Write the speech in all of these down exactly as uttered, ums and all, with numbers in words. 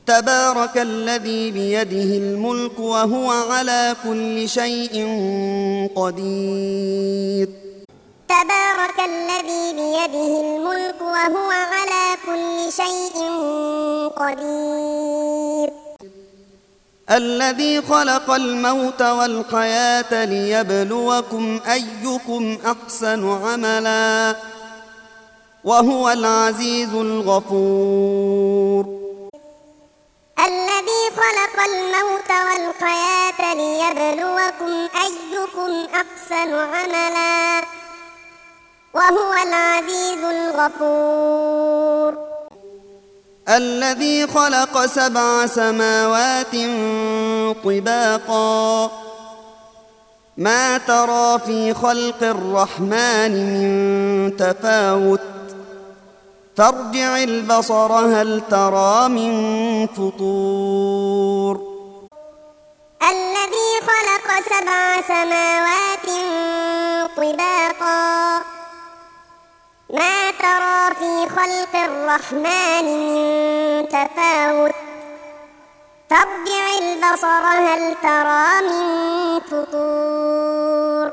تبارك الذي بيده الملك وهو على كل شيء قدير. تبارك الذي بيده الملك وهو على كل شيء قدير. الذي خلق الموت والحياة ليبلوكم أيكم أحسن عملا وهو العزيز الغفور. الذي خلق الموت والحياة ليبلوكم أيكم أحسن عملا وهو العزيز الغفور. الذي خلق سبع سماوات طباقا ما ترى في خلق الرحمن من تفاوت فارجع البصر هل ترى من فطور. الذي خلق سبع سماوات طباقا ما ترى في خلق الرحمن من تفاوت فارجع البصر هل ترى من فطور.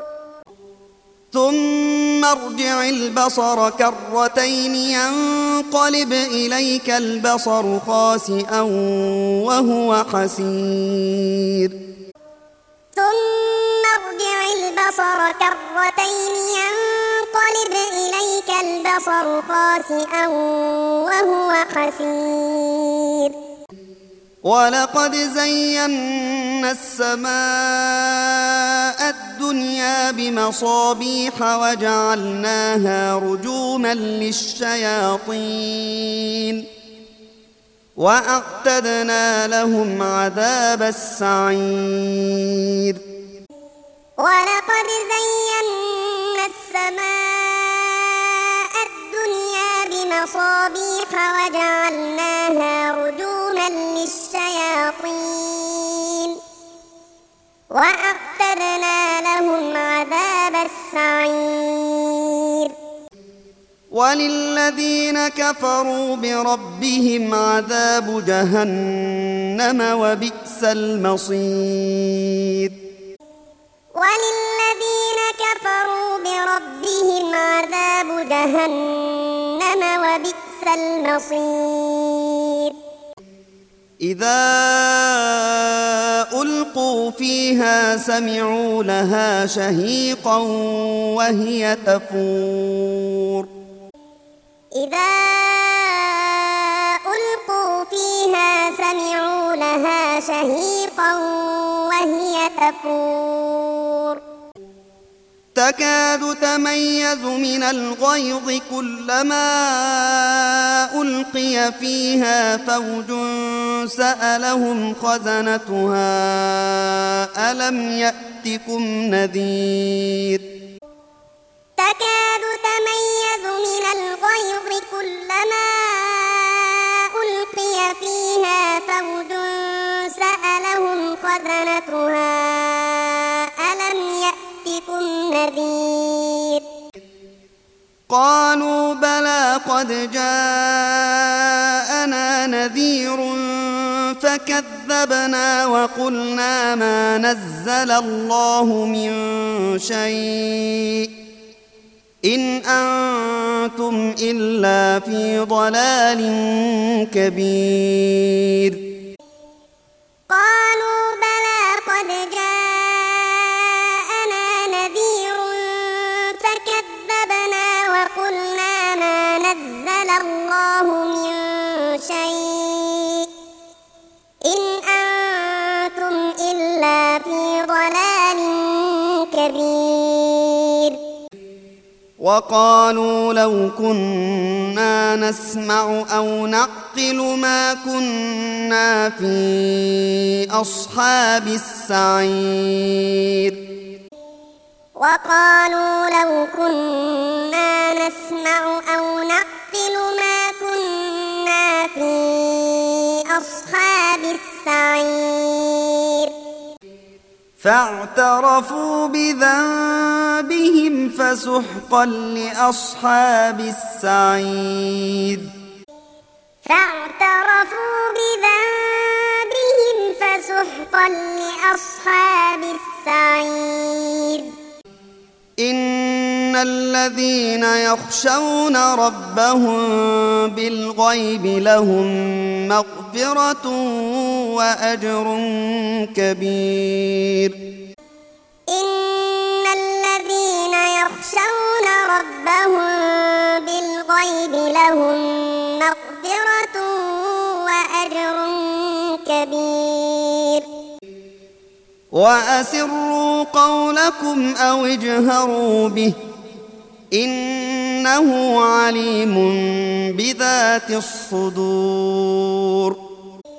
ثم ارجع البصر كرتين ينقلب إليك البصر خاسئا وهو حسير. ثم ارجع البصر كرتين ينقلب إليك البصر خاسئا وهو حسير. ولقد زينا السماء الدنيا بمصابيح وجعلناها رجوما للشياطين وأعتدنا لهم عذاب السعير. ولقد زينا السماء الدنيا بمصابيح وجعلناها رجوما للشياطين وأعتدنا لهم عذاب السعير. وللذين كفروا بربهم عذاب جهنم وبئس المصير. وللذين كفروا بربهم عذاب جهنم وبئس المصير. إذا ألقوا فيها سمعوا لها شهيقا وهي تفور. إذا ألقوا فيها سمعوا لها شهيقا وهي تفور. تكاد تميز من الغيظ كلما ألقي فيها فوج سألهم خزنتها ألم يأتكم نذير. تكاد تميز من الغيظ كلما ألقي فيها فوج سألهم خزنتها ألم يأتكم نذير. قالوا بلى قد جاءنا نذير فكذبنا وقلنا ما نزل الله من شيء إن أنتم إلا في ضلال كبير. قالوا بلى قد جاءنا نذير فكذبنا وقلنا ما نزل الله من شيء إن أنتم إلا في ضلال كبير. وقالوا لو كنا نسمع أو نعقل ما كنا في أصحاب السعير. وقالوا لو كنا نسمع أو نعقل ما كنا في أصحاب السعير. فاعترفوا بذنبهم فسحقا لأصحاب السعير. فاعترفوا بذنبهم نُزُقًا لِأَصْحَابِ السَّعِيرِ إن الذين يخشون ربهم بالغيب لهم مغفرة وأجر كبير إن الذين يخشون ربهم بالغيب لهم مغفرة وأجر كبير وأسروا قولكم أو اجهروا به إنه عليم بذات الصدور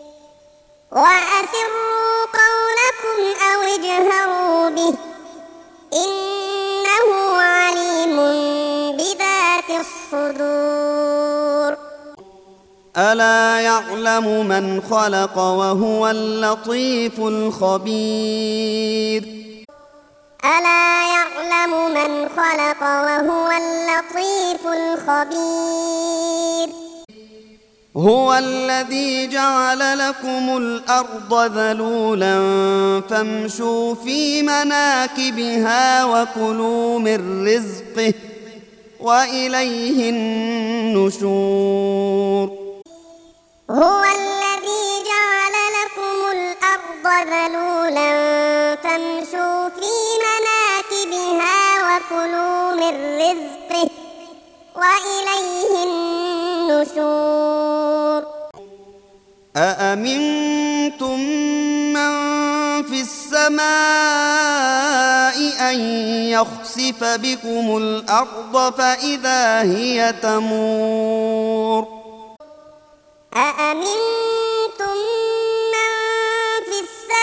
وأسروا قولكم أو اجهروا به إنه عليم بذات الصدور ألا يعلم من خلق وهو اللطيف الخبير ألا يعلم من خلق وهو اللطيف الخبير هو الذي جعل لكم الأرض ذلولا فامشوا في مناكبها وكلوا من رزقه وإليه النشور هو الذي جعل لكم الأرض ذلولا فامشوا في مناكبها وكلوا من رزقه وإليه النشور أأمنتم من في السماء أن يخسف بكم الأرض فإذا هي تمور أأمنتم من في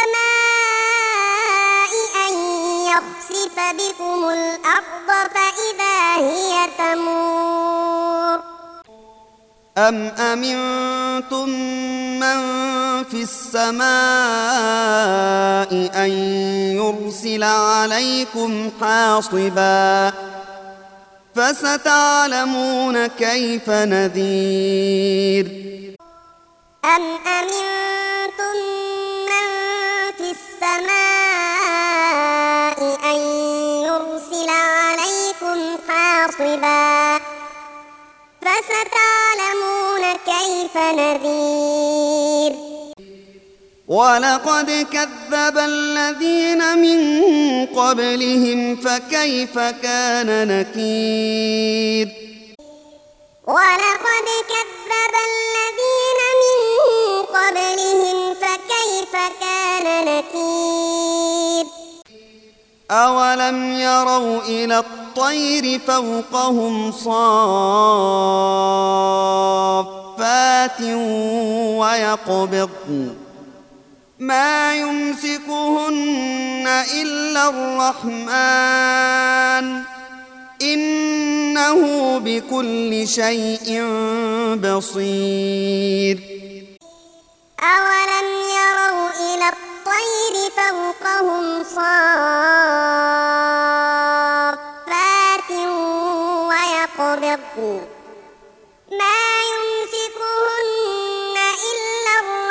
السماء أن يخسف بكم الأرض فإذا هي تمور أم أمنتم من في السماء أن يرسل عليكم حاصبا فستعلمون كيف نذير أم أمنتم من في السماء أن يرسل عليكم حاصبا فستعلمون كيف نذير ولقد كذب الذين من قبلهم فكيف كان نكير ولقد كذب الذين من قبلهم فكيف كان نكير أولم يروا إلى الطير فوقهم صافات ويقبضن ما يمسكهن إلا الرحمن إنه بكل شيء بصير أولم يروا إلى الطير فوقهم صافات ويقبضن ما يمسكهن إلا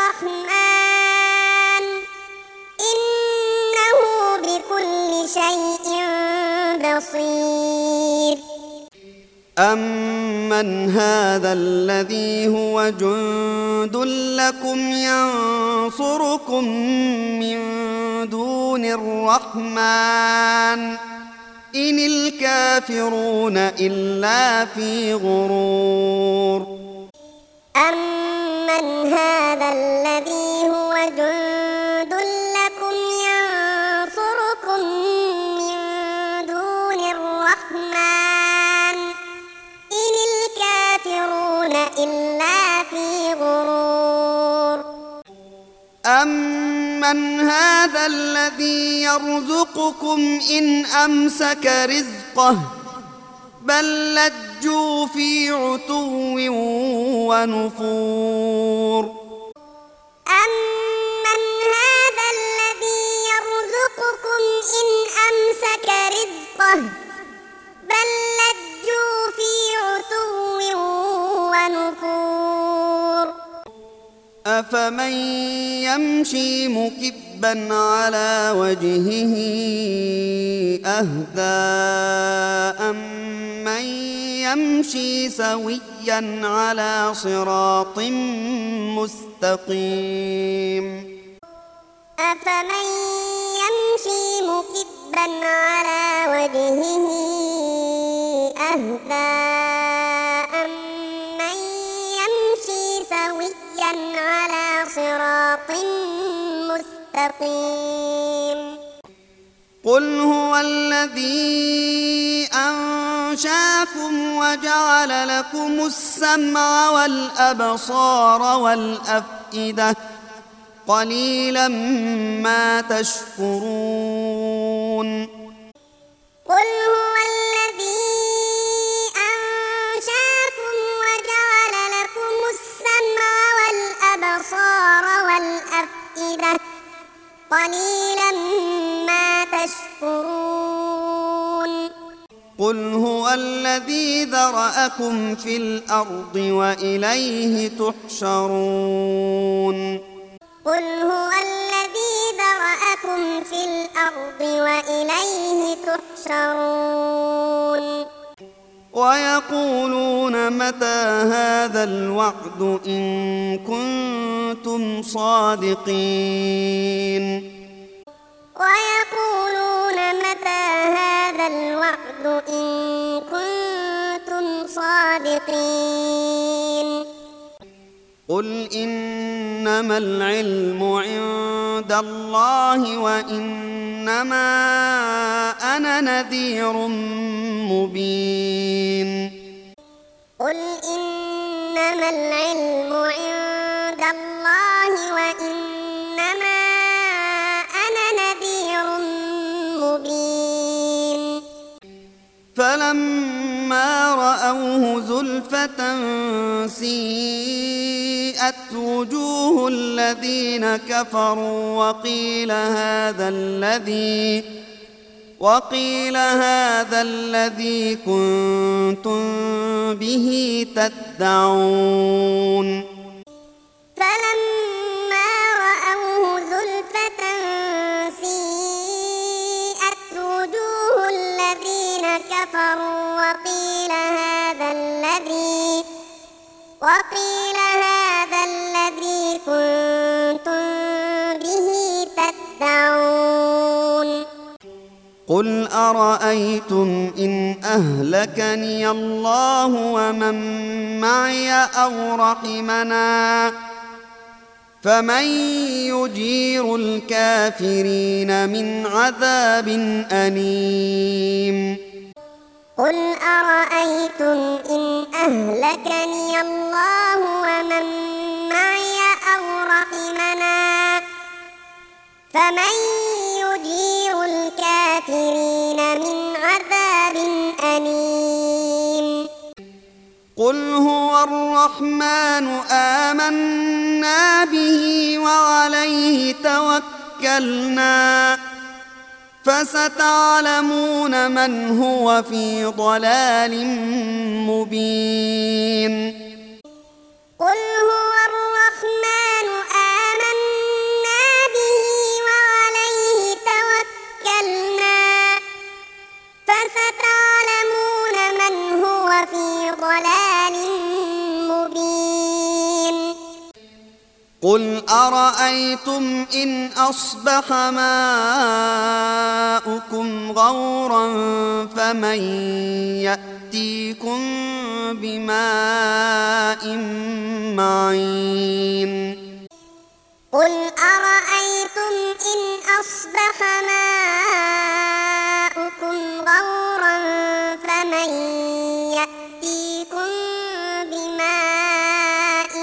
الرحمن إنه بكل شيء بصير أمن هذا الذي هو جند لكم ينصركم من دون الرحمن إن الكافرون إلا في غرور أمن هذا الذي هو جند لكم ينصركم من دون الرحمن إن الكافرون إلا في غرور أمن هذا الذي يرزقكم إن أمسك رزقه بل لجوا في عتو ونفور أمن هذا الذي يرزقكم إن أمسك رزقه بل لجوا في عتو ونفور أفمن يمشي مكبا على وجهه أهدى أمن يمشي سويا على صراط مستقيم أفمن يمشي مكبا على وجهه أهدى أمن يمشي سويا على صراط مستقيم قل هو الذي أنشاكم وجعل لكم السمع والأبصار والأفئدة قليلا ما تشكرون قل هو الذي أنشاكم وجعل لكم السمع والأبصار والأفئدة قليلا ما تشكرون قل هو الذي ذرأكم في الأرض وإليه تحشرون قل هو الذي ذرأكم في الأرض وإليه تحشرون ويقولون متى هذا الوعد إن كنتم صادقين ويقولون متى هذا الوعد إن كنتم صادقين قل إنما العلم عند الله وإنما أنا نذير مبين قل إنما العلم عند الله وإنما أنا نذير مبين فلما رأوه زلفة سيئت وجوه الذين كفروا وقيل هذا الذي وقيل هذا الذي كنتم به تدعون فلما رأوه زلفة سيئت وجوه الذين كفروا وقيل هذا الذي وقيل هذا الذي كنتم به تدعون قل أرأيتم إن أهلكني الله ومن معي أو رحمنا فمن يجير الكافرين من عذاب أليم قل أرأيتم إن أهلكني الله ومن معي أو رحمنا فمن يجير الكافرين من عذاب أليم قل هو الرحمن آمنا به وعليه توكلنا فستعلمون من هو في ضلال مبين قل هو الرحمن آمنا به وعليه توكلنا فستعلمون من هو في ضلال مبين قل أرأيتم إن أصبح ماؤكم غورا فمن يأتيكم بماء معين قل أرأيتم إن أصبح ماؤكم غورا فمن يأتيكم بماء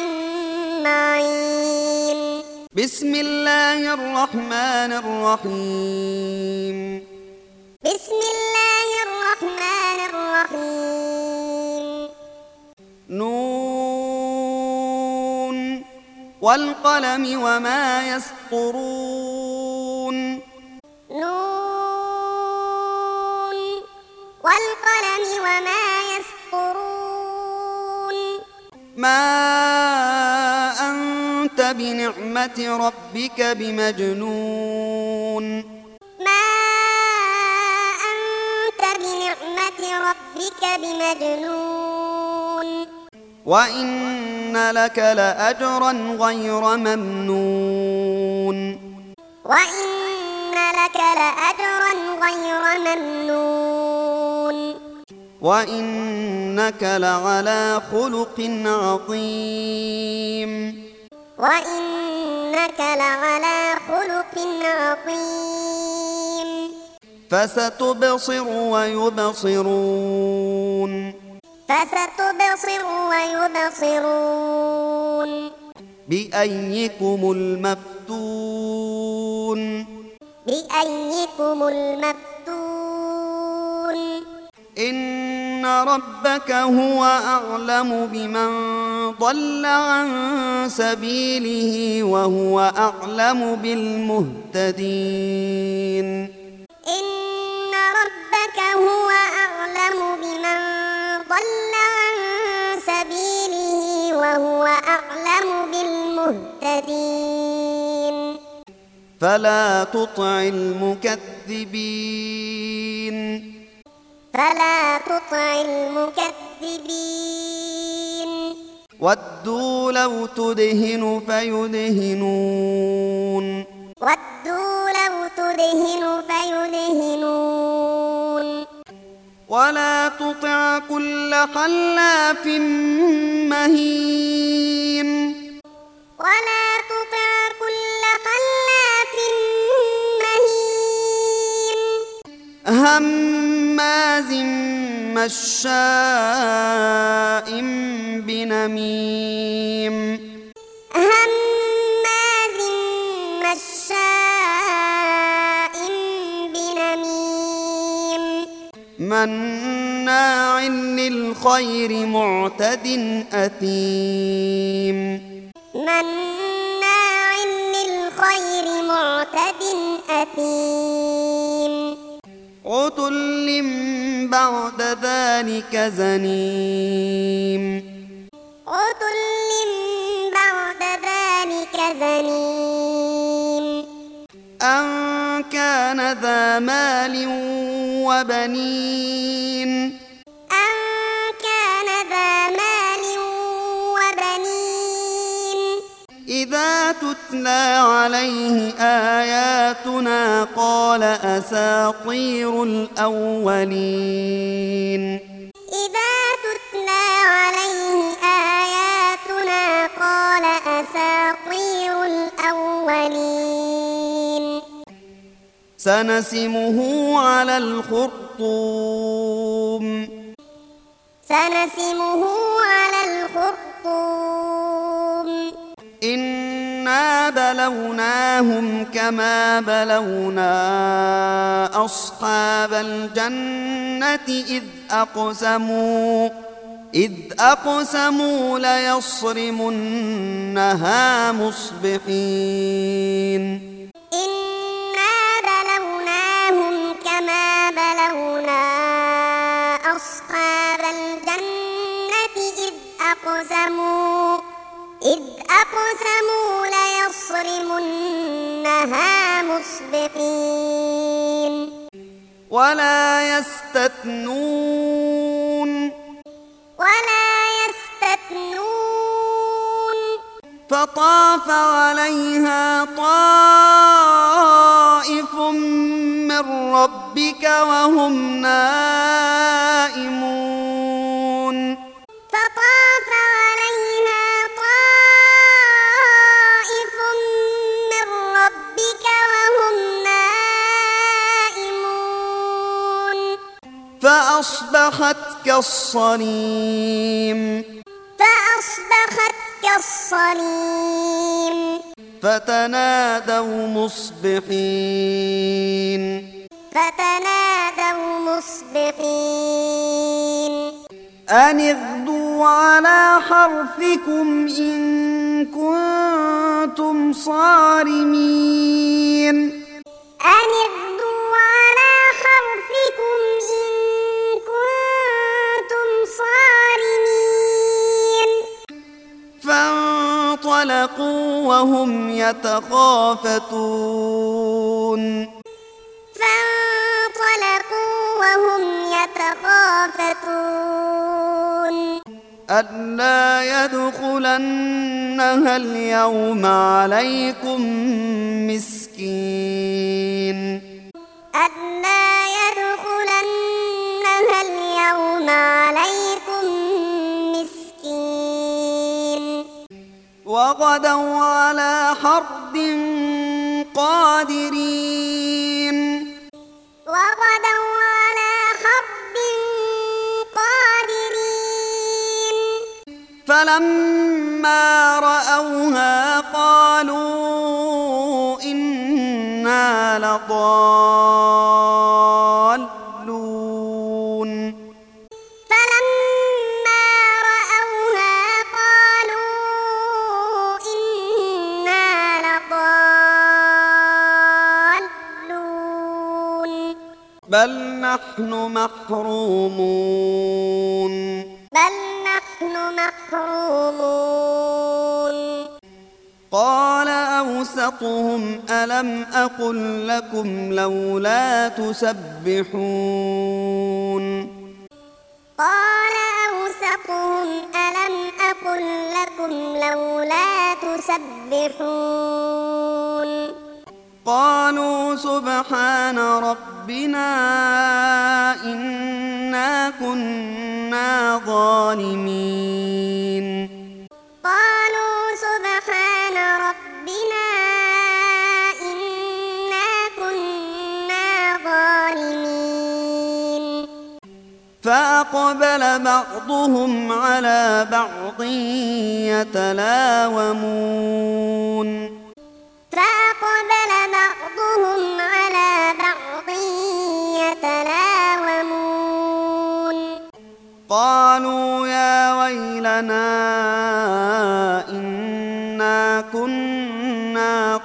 معين بسم الله الرحمن الرحيم بسم الله الرحمن الرحيم نون والقلم وما يسطرون نون والقلم وما يسطرون ما أنت بنعمة ربك بمجنون ما أنت بنعمة ربك بمجنون وإن لك لأجرا غير ممنون وإن لك لأجرا غير ممنون وإنك لعلى خلق عظيم وإنك لعلى خلق عظيم فستبصر ويبصرون فستبصر ويبصرون بأيكم المفتون بأيكم المفتون إن ربك هو أعلم بمن ضل عن سبيله وهو أعلم بالمهتدين إن ربك هو أعلم بمن ضل عن سبيله وهو أعلم بالمهتدين فلا تطع المكذبين فلا تطع المكذبين ودوا لو تدهن فيدهنون ودوا لو تدهن فيدهنون ولا تطع كل حلاف مهين ولا تطع كل حلاف مهين هماز مشاء بنميم هماز مشاء بنميم مناع للخير معتد أثيم مناع للخير معتد أثيم عتل بعد ذلك زنيم عتل بعد ذلك زنيم أن كان ذا مال وبنين أن كان ذا مال وبنين إذا تتلى عليه آياتنا قال أساطير الأولين إذا تتلى عليه آياتنا قال أساطير الأولين سنسمه على الخرطوم سنسمه على الخرطوم إنا بلوناهم كما بلونا أصحاب الجنة إذ أقسموا إذ أقسموا ليصرمنها مصبحين إنا بلوناهم كما بلونا أصحاب الجنة إذ أقسموا إذ أقسموا ليصرمنها مصبحين ولا يستثنون ولا يستثنون فطاف عليها طائف من ربك وهم نائمون فطاف عليها طائف من ربك وهم نائمون فأصبحت كالصريم فأصبحت كالصريم فتنادوا مصبحين فتنادوا مصبحين أن اغدوا على حرثكم إن كنتم صارمين أن اغدوا على حرثكم إن كنتم صارمين فانطلقوا وهم يتخافتون فانطلقوا وهم يتخافتون ألا يدخلنها اليوم عليكم مسكين ألا يدخلنها اليوم عليكم مسكين وغدوا على حرد قادرين وغدوا على حرد قادرين فلما رأوها قالوا إنا لضالون فلما رأوها قالوا إنا لضالون بل نحن محرومون بل نحن محرومون قال أوسطهم ألم أقل لكم لولا تسبحون قال أوسطهم ألم أقل لكم لولا تسبحون قالوا سبحان ربنا إنا كنا ظالمين قالوا سبحان ربنا إنا كنا ظالمين فأقبل بعضهم على بعض يتلاومون فأقبل بعضهم على بعض يتلاومون قالوا يا ويلنا إنا كنا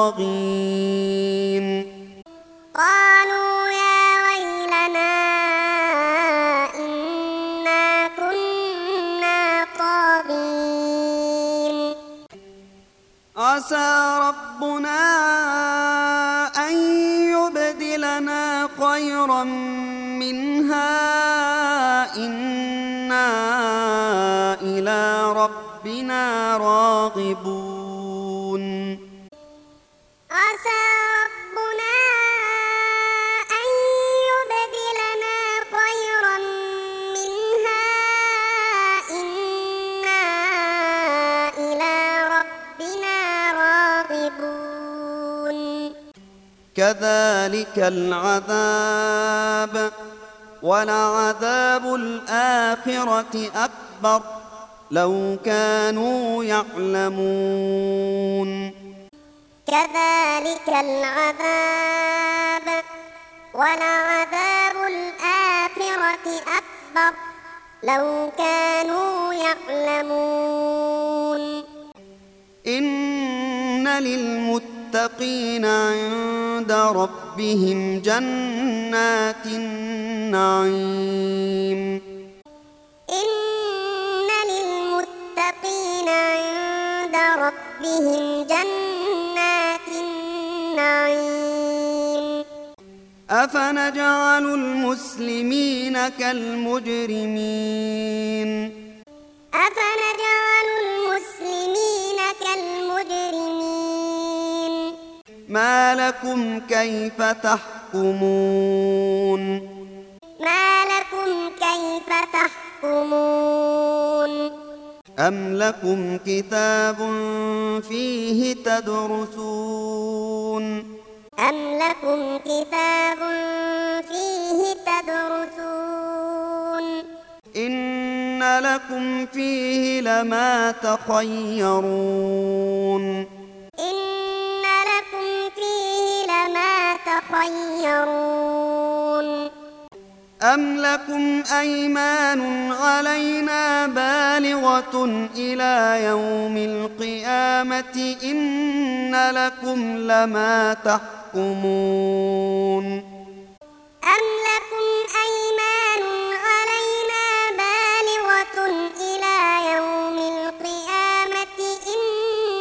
طاغين قالوا يا ويلنا إنا كنا طاغين عسى ربنا أن يبدلنا خيرا منها إنا إلى ربنا راغبون عسى ربنا أن يبدلنا خيرا منها إنا إلى ربنا راغبون كذلك العذاب ولعذاب الآخرة أكبر لو كانوا يعلمون كذلك العذاب ولعذاب الآخرة أكبر لو كانوا يعلمون إن للمتقين عند ربهم جنات النعيم إن للمتقين عند ربهم جنات النعيم أفنجعل المسلمين كالمجرمين أفنجعل المسلمين كالمجرمين ما لكم كيف تحكمون ما لكم كيف تحكمون أم لكم كتاب فيه تدرسون أم لكم كتاب فيه تدرسون إن لكم فيه لما تخيرون إن لكم فيه لما تخيرون أم لكم أيمان علينا بالغة إلى يوم القيامة إن لكم لما تحكمون أم لكم أيمان علينا بالغة إلى يوم القيامة إن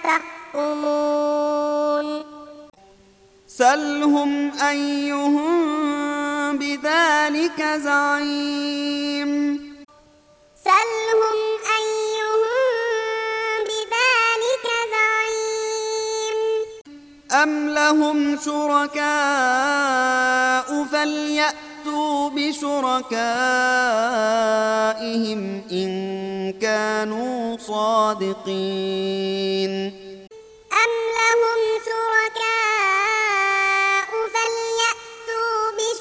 تحكمون سلهم أيهم بذلك زعيم سلهم أيهم بذلك زعيم أم لهم شركاء فليأتوا بشركائهم إن كانوا صادقين أم لهم شركاء فليأتوا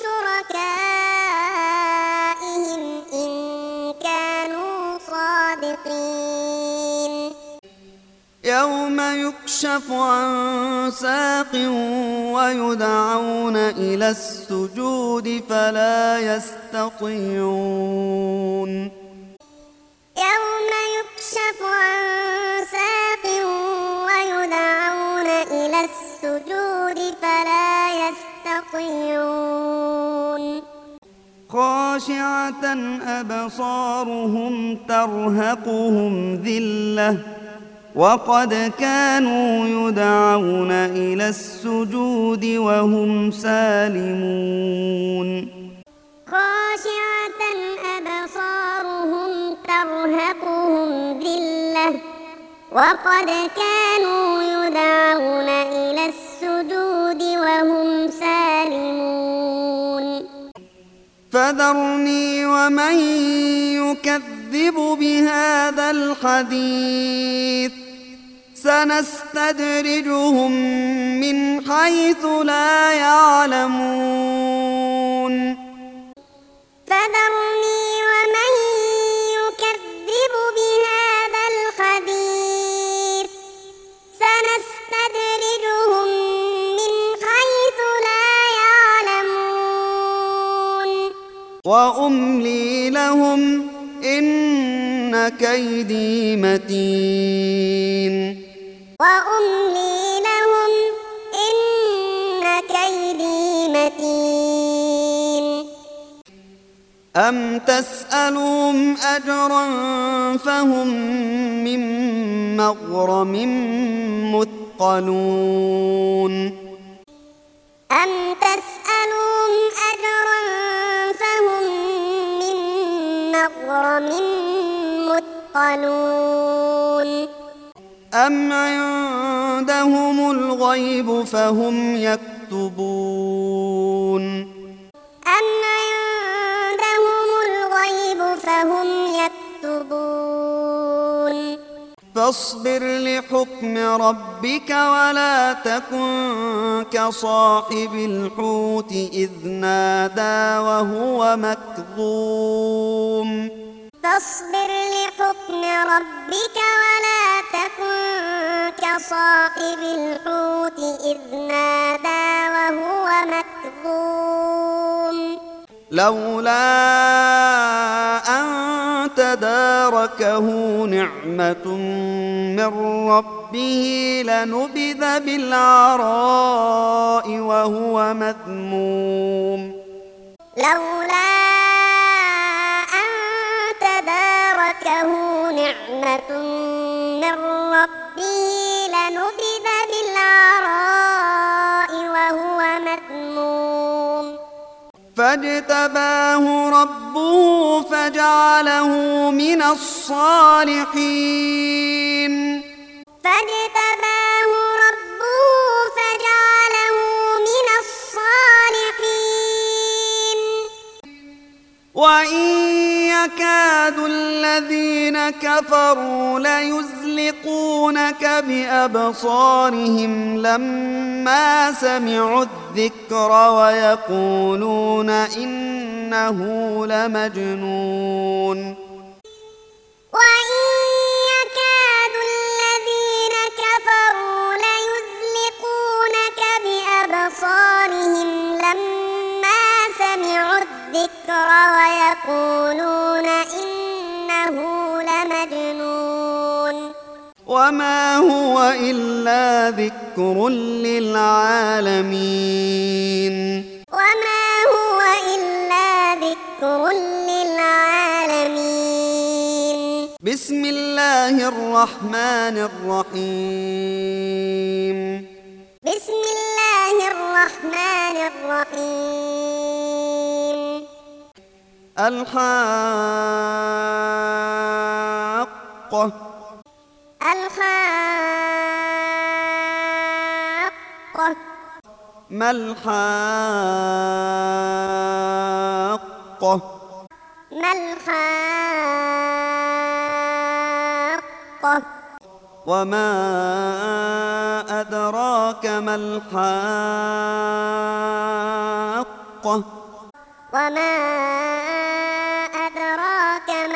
بشركائهم إن كانوا صادقين يوم يكشف عن ساق ويدعون إلى السجود فلا يستطيعون يوم يكشف عن ساق ويدعون إلى السجود فلا يستطيعون خاشعة أبصارهم ترهقهم ذلة وقد كانوا يدعون إلى السجود وهم سالمون خاشعة أبصارهم ترهقهم ذلة وقد كانوا يدعون إلى السجود وهم سالمون فذرني ومن يكذب بهذا الحديث سنستدرجهم من حيث لا يعلمون فذرني ومن يكذب بهذا الحديث سنستدرجهم من حيث لا يعلمون وأملي لهم إن كيدي متين وأملي لهم إن كيدي متين أم تسألهم أجرا فهم من مغرم مثقلون أم تسألهم أجرا فهم من مغرم مثقلون أم عندهم الغيب فهم يكتبون أم عندهم الغيب فهم يكتبون فاصبر لحكم ربك ولا تكن كصاحب الحوت إذ نادى وهو مكظوم فاصبر لحكم ربك ولا تكن كصاحب الحوت إذ نادى وهو مكظوم لولا أن تداركه نعمة من ربه لنبذ بالعراء وهو مذموم لولا أن تداركه نعمة من ربه لنبذ بالعراء وهو مذموم فاجتباه ربه فجعله من الصالحين فاجتباه ربه فجعله من الصالحين وإن يكاد الذين كفروا ليزلقونك بأبصارهم لما سمعوا الذكر ويقولون إنه لمجنون وإن يكاد الذين كفروا ليزلقونك بأبصارهم لما سمعوا الذكر ويقولون إنه لمجنون وما هو إلا ذكر للعالمين وما هو إلا ذكر للعالمين بسم الله الرحمن الرحيم بسم الله الرحمن الرحيم الحاقة الحاقة ما الحاقة ما الحاقة وما أدراك ما الحاقة وما أدراك ما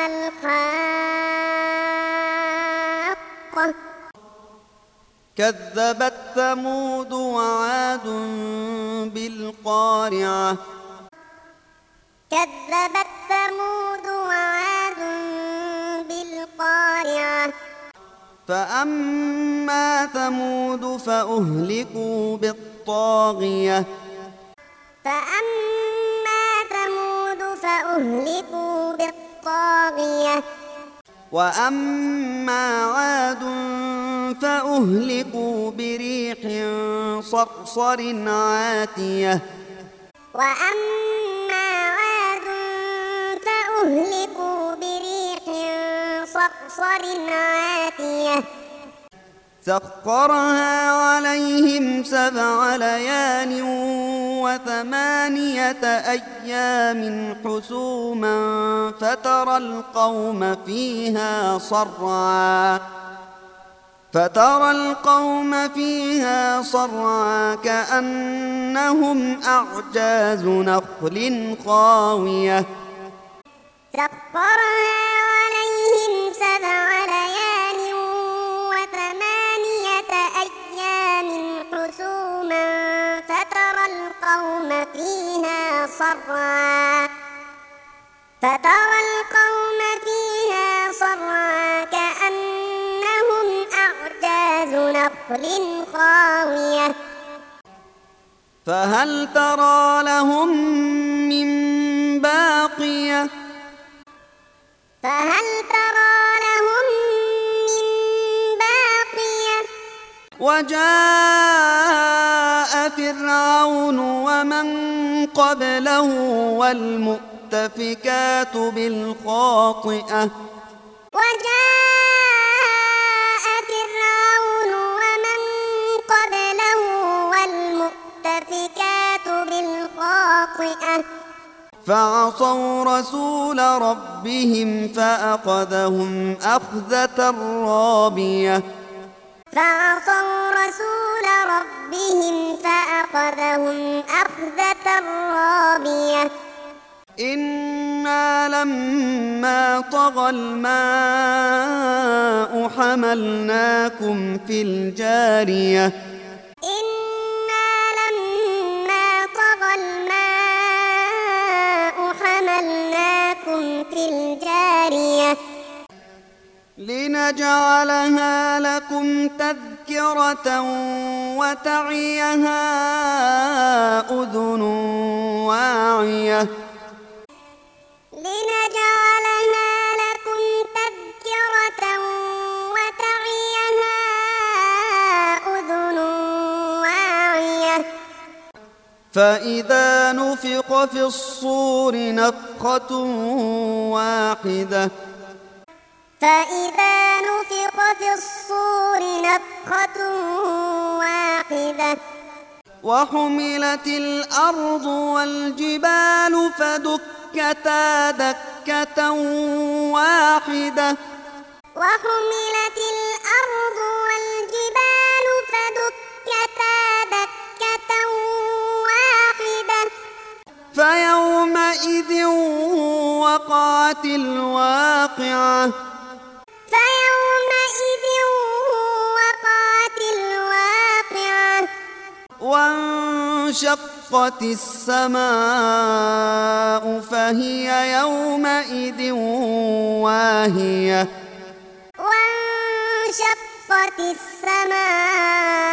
الحاقة كذبت ثمود وعاد بالقارعة كذبت ثمود وعاد بالقارعة فأما ثمود فأهلكوا بالطاغية فأما ثمود فأهلكوا بالطاغية وأما عاد فأهلكوا بريح صرصر عاتية وأما عاد فأهلكوا بريح صرصر عاتية سخرها عليهم سبع ليال وثمانية أيام حسوما فترى القوم فيها صرعا فترى القوم فيها صرعا كأنهم أعجاز نخل خاوية سخرها عليهم سبع ليال وثمانية أيام حسوما فترى القوم فيها صرعا فترى القوم فيها صرعا كأنهم أعجاز نخل خاوية فهل ترى لهم من باقية فهل ترى لهم من باقية وجاء فرعون ومن قبله والمؤتفكات بالخاطئة وجاء فرعون ومن قبله والمؤتفكات بالخاطئة فعصوا رسول ربهم فأخذهم أخذة رابية فعصوا رسول ربهم فأخذهم أخذة رابية إنا لما طغى الماء حملناكم في الجارية إنا لما طغى الماء حملناكم في الجارية لنجعلها لكم تذكرة وتعيها أذن واعية لنجعلها لكم تذكرة وتعيها أذن واعية فإذا نفخ في الصور نفخة واحدة فإذا نفخ في الصور نفخة واحدة وحملت الأرض والجبال فدكتا دكة واحدة وحملت الأرض والجبال فدكتا دكة واحدة فيومئذ وقعت الواقعة فيومئذ وقعت الواقعة وانشقت السماء فهي يومئذ واهية وانشقت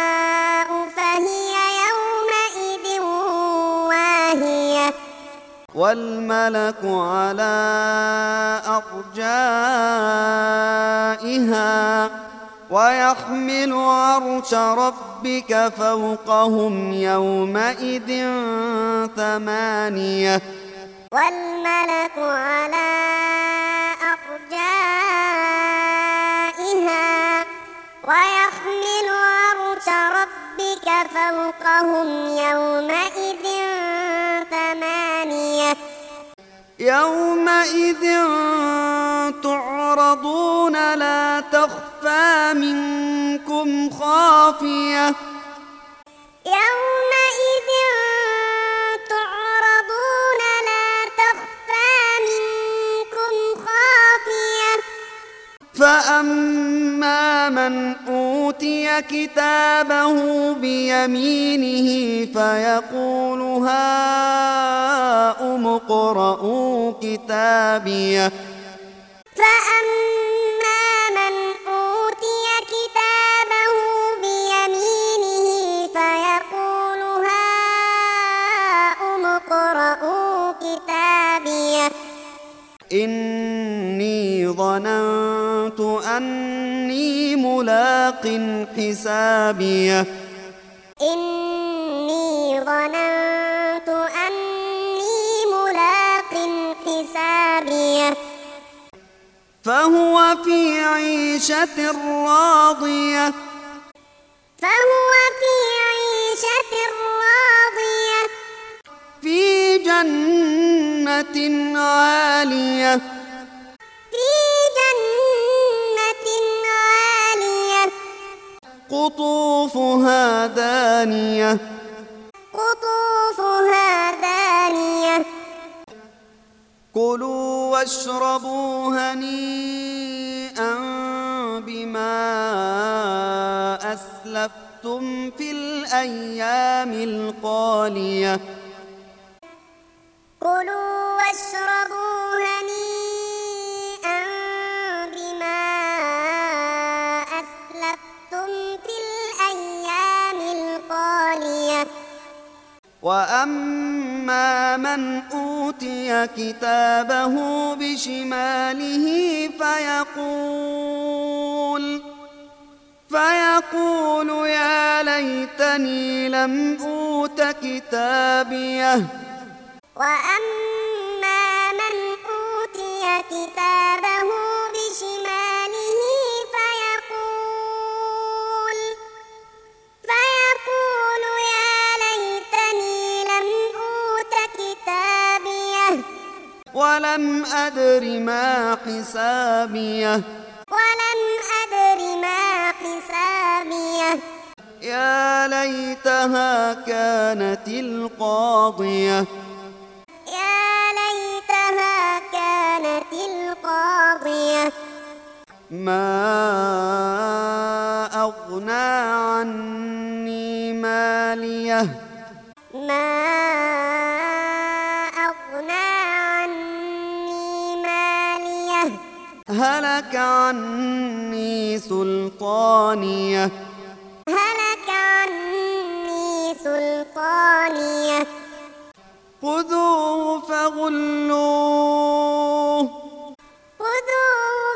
السماء فهي يومئذ واهية والملك على أرجائها ويحمل عرش ربك فوقهم يومئذ ثمانية والملك على أرجائها ويحمل عرش ربك فوقهم يومئذ ثمانية يومئذ تعرضون لا تخفى منكم خافية يومئذ تعرضون لا تخفى منكم خافية فأما من أوتي كتابه بيمينه فيقول هاؤم اقرءوا كتابيه فأما من أوتي كتابه بيمينه فيقول هاؤم اقرءوا كتابيه إني ظننت أني ملاق حسابيه إني ظننت أني ملاق حسابيه فهو في عيشة راضية فهو في عيشة راضية في جنة عالية في جنة عالية قطوفها دانية قطوفها دانية كلوا واشربوا هنيئا بما أسلفتم في الأيام الخالية كلوا واشربوا هنيئا بما أسلفتم في الأيام الخالية وأما من أوتي كتابه بشماله فيقول فيقول يا ليتني لم أوت كتابيه وأما من أوتي كتابه بشماله فيقول فيقول يا ليتني لم أوت كتابيه ولم أدر ما حسابيه ولم أدر ما حسابيه يا ليتها كانت القاضية يا ليتها كانت القاضية ما أغنى عني ماليه ما أغنى عني ماليه هلك عني سلطانيه هلك عني سلطانيه خذوه فغلوه خذوه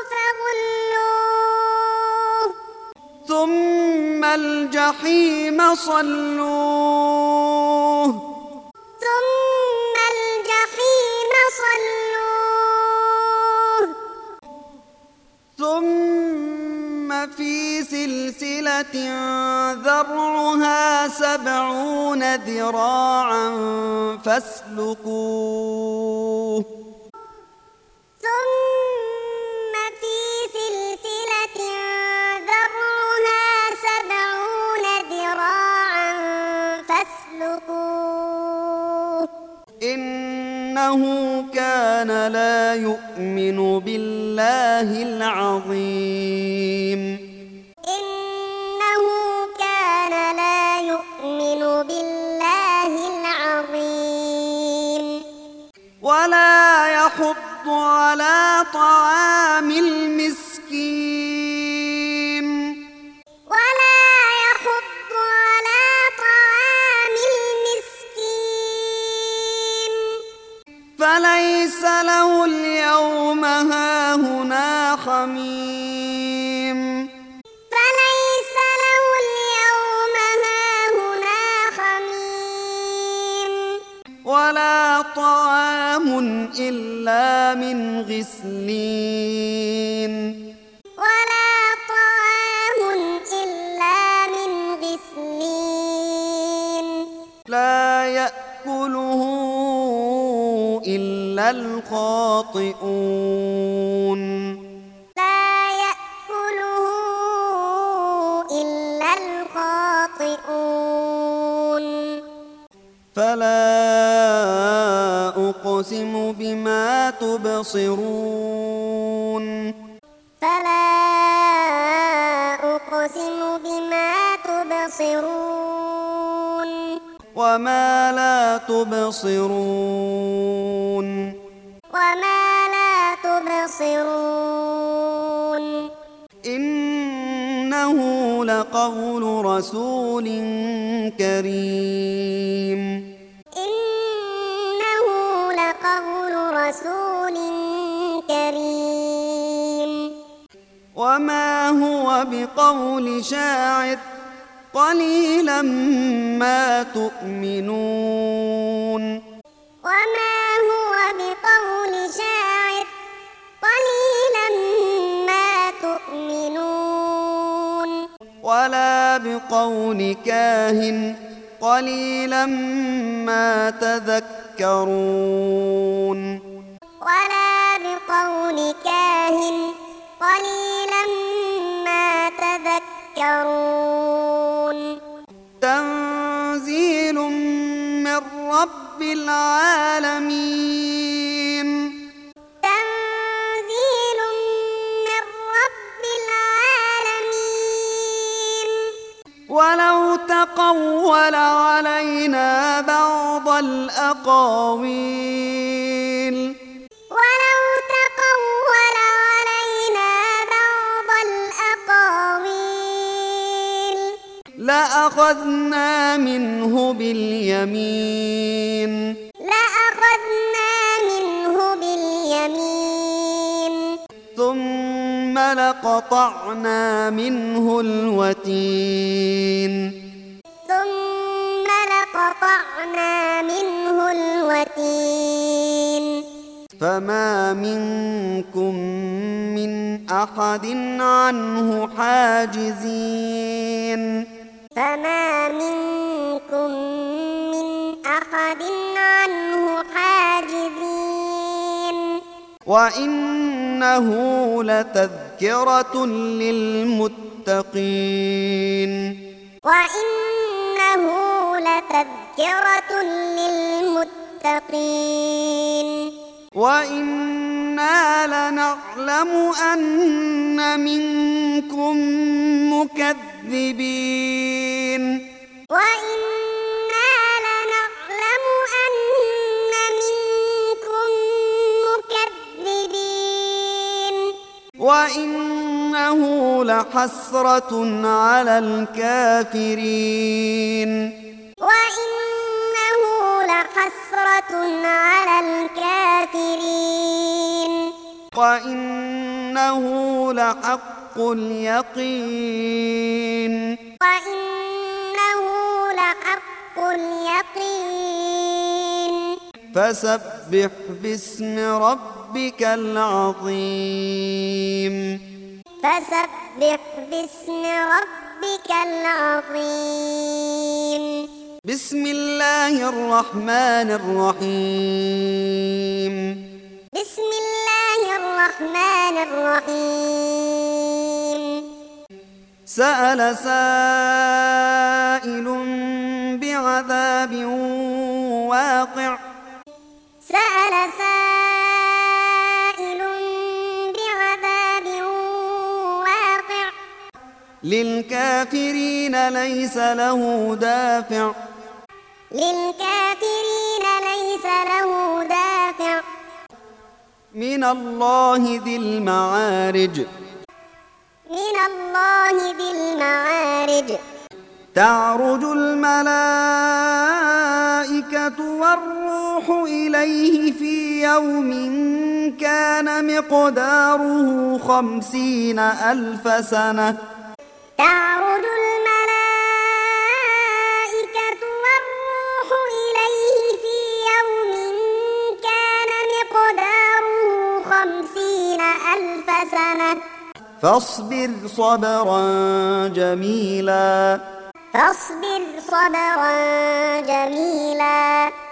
فغلوه ثم الجحيم صلوه ثم الجحيم صلوه ثم في سلسلة ذرعها سبعون ذراعا فاسلكوه ثم في سلسلة ذرعها سبعون ذراعا فاسلكوه إنه كان لا يؤمن بالله العظيم إنه كان لا يؤمن بالله العظيم ولا يحض على طعام المسكين ولا يحض على طعام المسكين فليس له اليوم هاهنا حميم فليس له اليوم هاهنا حميم ولا طعام إلا من غسلين ولا طعام إلا من غسلين لا يأكله إلا الخاطئون لا يأكله إلا الخاطئون فلا أقسم بما تبصرون فلا أقسم بما تبصرون وما لا تبصرون وما لا تبصرون إنه لقول رسول كريم إنه لقول رسول كريم وما هو بقول شاعر قليلا ما تؤمنون وما هو بقول شاعر قليلا ما تؤمنون ولا بقول كاهن قليلا ما تذكرون ولا بقول كاهن قليلا ما تذكرون تنزيل من رب العالمين تنزيل من رب العالمين ولو تقول علينا بعض الأقاويل ولو تقول علينا بعض الأقاويل لأخذنا منه باليمين لأخذنا منه باليمين ثم لقطعنا منه الوتين ثم لقطعنا منه الوتين فما منكم من أحد عنه حاجزين فما منكم من أحد عنه حاجزين وإنه لتذكرة للمتقين وإنه لتذكرة للمتقين وإنا لنعلم أن منكم مكذبين وإنا لنعلم أن منكم مكذبين وإنه لحسرة على الكافرين وإنه لحسرة على الكافرين وإنه لحق اليقين وإنه لحق اليقين فسبح باسم ربك العظيم فسبح باسم ربك العظيم بسم الله الرحمن الرحيم بسم الله الرحمن الرحيم سأل سائل بعذاب واقع سأل سائل بعذاب واقع للكافرين ليس له دافع للكافرين ليس له دافع من الله ذي المعارج من الله ذي المعارج تعرج الملائكة الملائكة والروح إليه في يوم كان مقداره خمسين ألف سنة تعرج الملائكة والروح إليه في يوم كان مقداره خمسين ألف سنة فاصبر صبرا جميلا فاصبر صبرا جميلا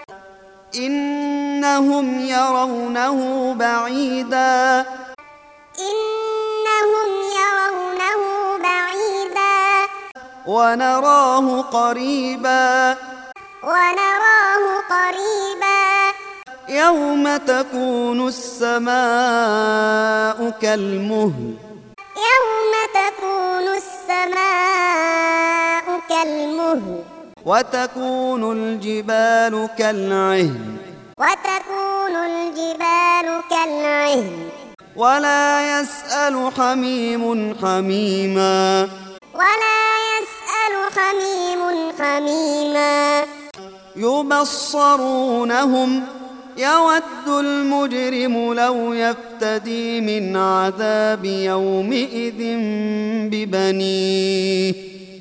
إنهم يرونه بعيدا إنهم يرونه بعيدا ونراه قريبا ونراه قريبا يوم تكون السماء كالمهل يوم تكون السماء كالمهل وتكون الجبال كالعهن وتكون الجبال كالعهن ولا يسأل حميم حميما ولا يسأل حميم حميما يبصرونهم يود المجرم لو يفتدي من عذاب يومئذ ببنيه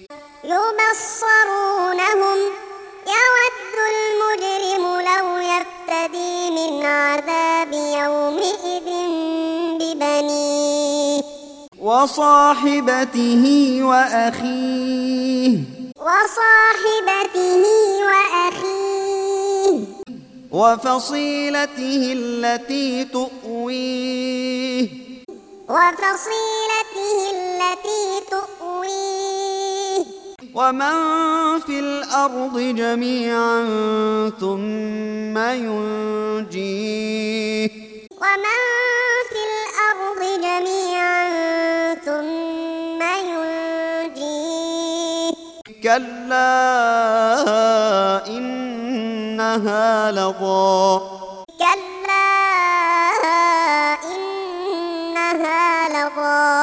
يبصرونهم يود المجرم لو يفتدي من عذاب يومئذ ببنيه وصاحبته وأخيه وصاحبته وأخيه وفصيلته التي تؤويه وفصيلته التي تؤويه ومن في الأرض جميعا ثم ينجيه ومن في الأرض جميعا ثم ينجيه كلا إنها لظى كلا إنها لظى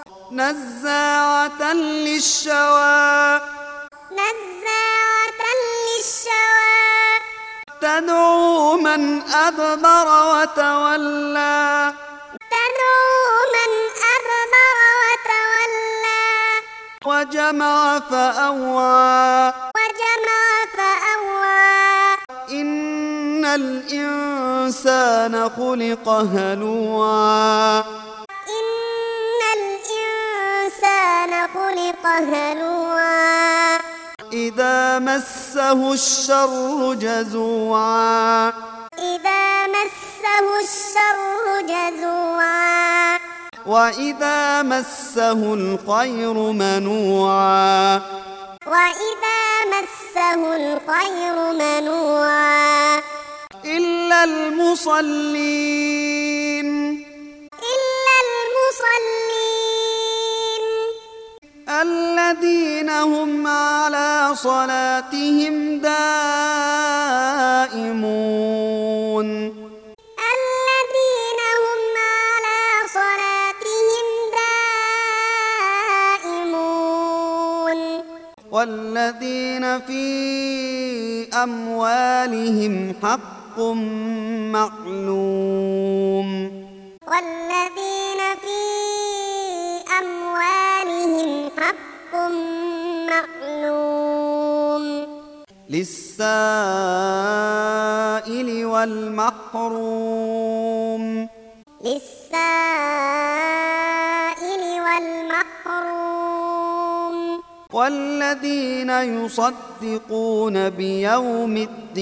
نزاعة للشوى نزاعة للشوى تدعو من أدبر وتولى تدعو من أدبر وتولى وجمع فأوعى وجمع فأوعى إن الإنسان خلق هلوعا إن الإنسان خلق هلوعا إذا مسه الشر جزوعا إذا مسه الشر جزوعا وإذا مسه الخير منوعا وإذا مسه الخير منوعا إلا المصلين إلا المصلين الذين هم على صلاتهم دائمون الذين هم على صلاتهم دائمون والذين في أموالهم حق معلوم والذين في أموالهم حق معلوم للسائل والمحروم للسائل والمحروم والذين يصدقون بيوم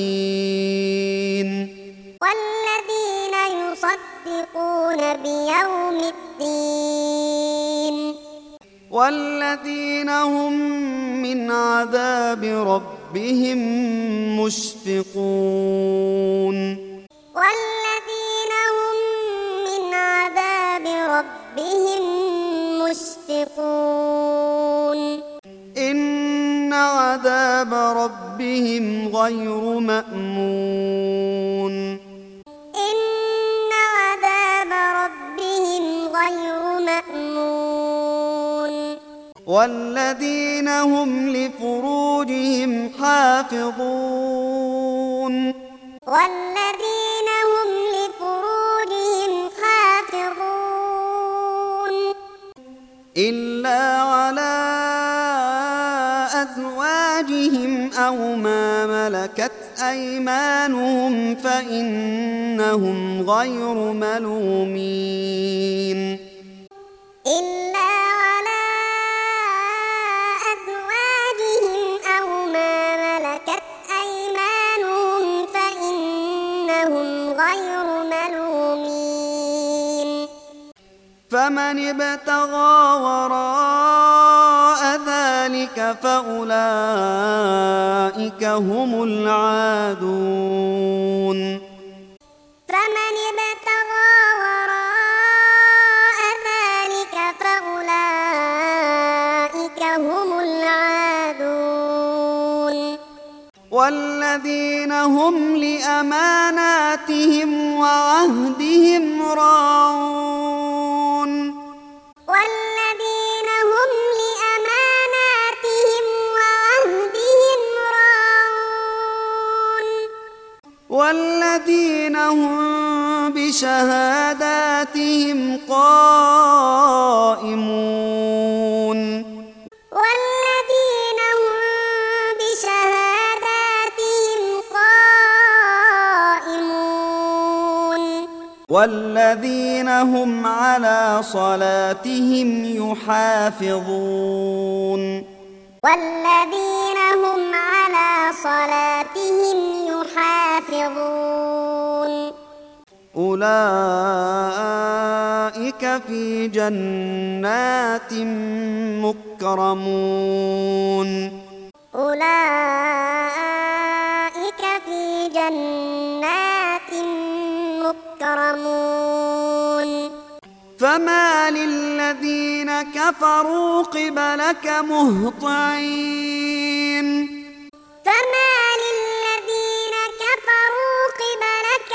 الدين والذين يصدقون بيوم الدين والذين هم من عذاب ربهم مشفقون والذين هم من عذاب ربهم مشفقون إن عذاب ربهم غير مأمون إن عذاب ربهم غير مأمون والذين هم لفروجهم حافظون والذين هم لفروجهم حافظون إلا على أزواجهم أو ما ملكت أيمانهم فإنهم غير ملومين إلا على أزواجهم أو ما ملكت أيمانهم فإنهم غير ملومين فمن ابتغى وراء ذلك فأولئك هم العادون فمن ابتغى وراء ذلك فأولئك هم العادون والذين هم لأماناتهم وعهدهم راعون والذين هم لأماناتهم وعهدهم راعون والذين هم بشهاداتهم قائمون والذين هم بشهاداتهم قائمون والذين هم على صلاتهم يحافظون والذين هم على صلاتهم يحافظون أولئك في جنات مكرمون أولئك في جنات مكرمون فما للذين كفروا قبلك مهطعين فما للذين كفروا قبلك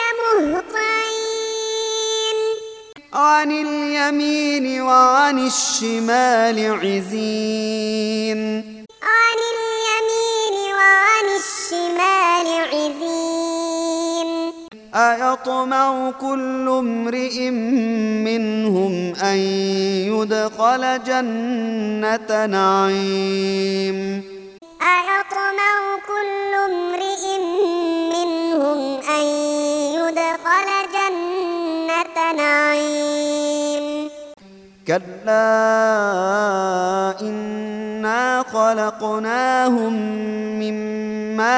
مهطعين عن اليمين وعن الشمال عزين عن اليمين وعن الشمال عزين أيطمع كل امرئ منهم أن يدخل جنة نعيم أيطمع كل امرئ منهم أن يدخل جنة نعيم كلا إنا خلقناهم مما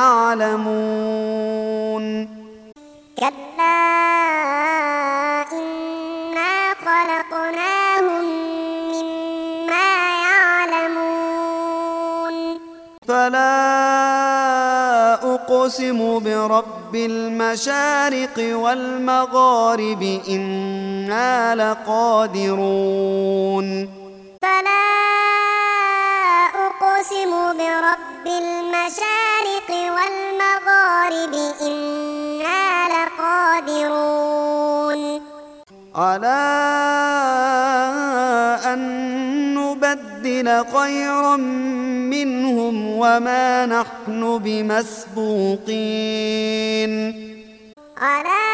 يعلمون كلا إنا خلقناهم مما يعلمون فلا أقسم برب المشارق والمغارب إنا لقادرون فلا أقسم برب المشارق والمغارب إنا لقادرون على أن نبدل خيرا منهم وما نحن بمسبوقين على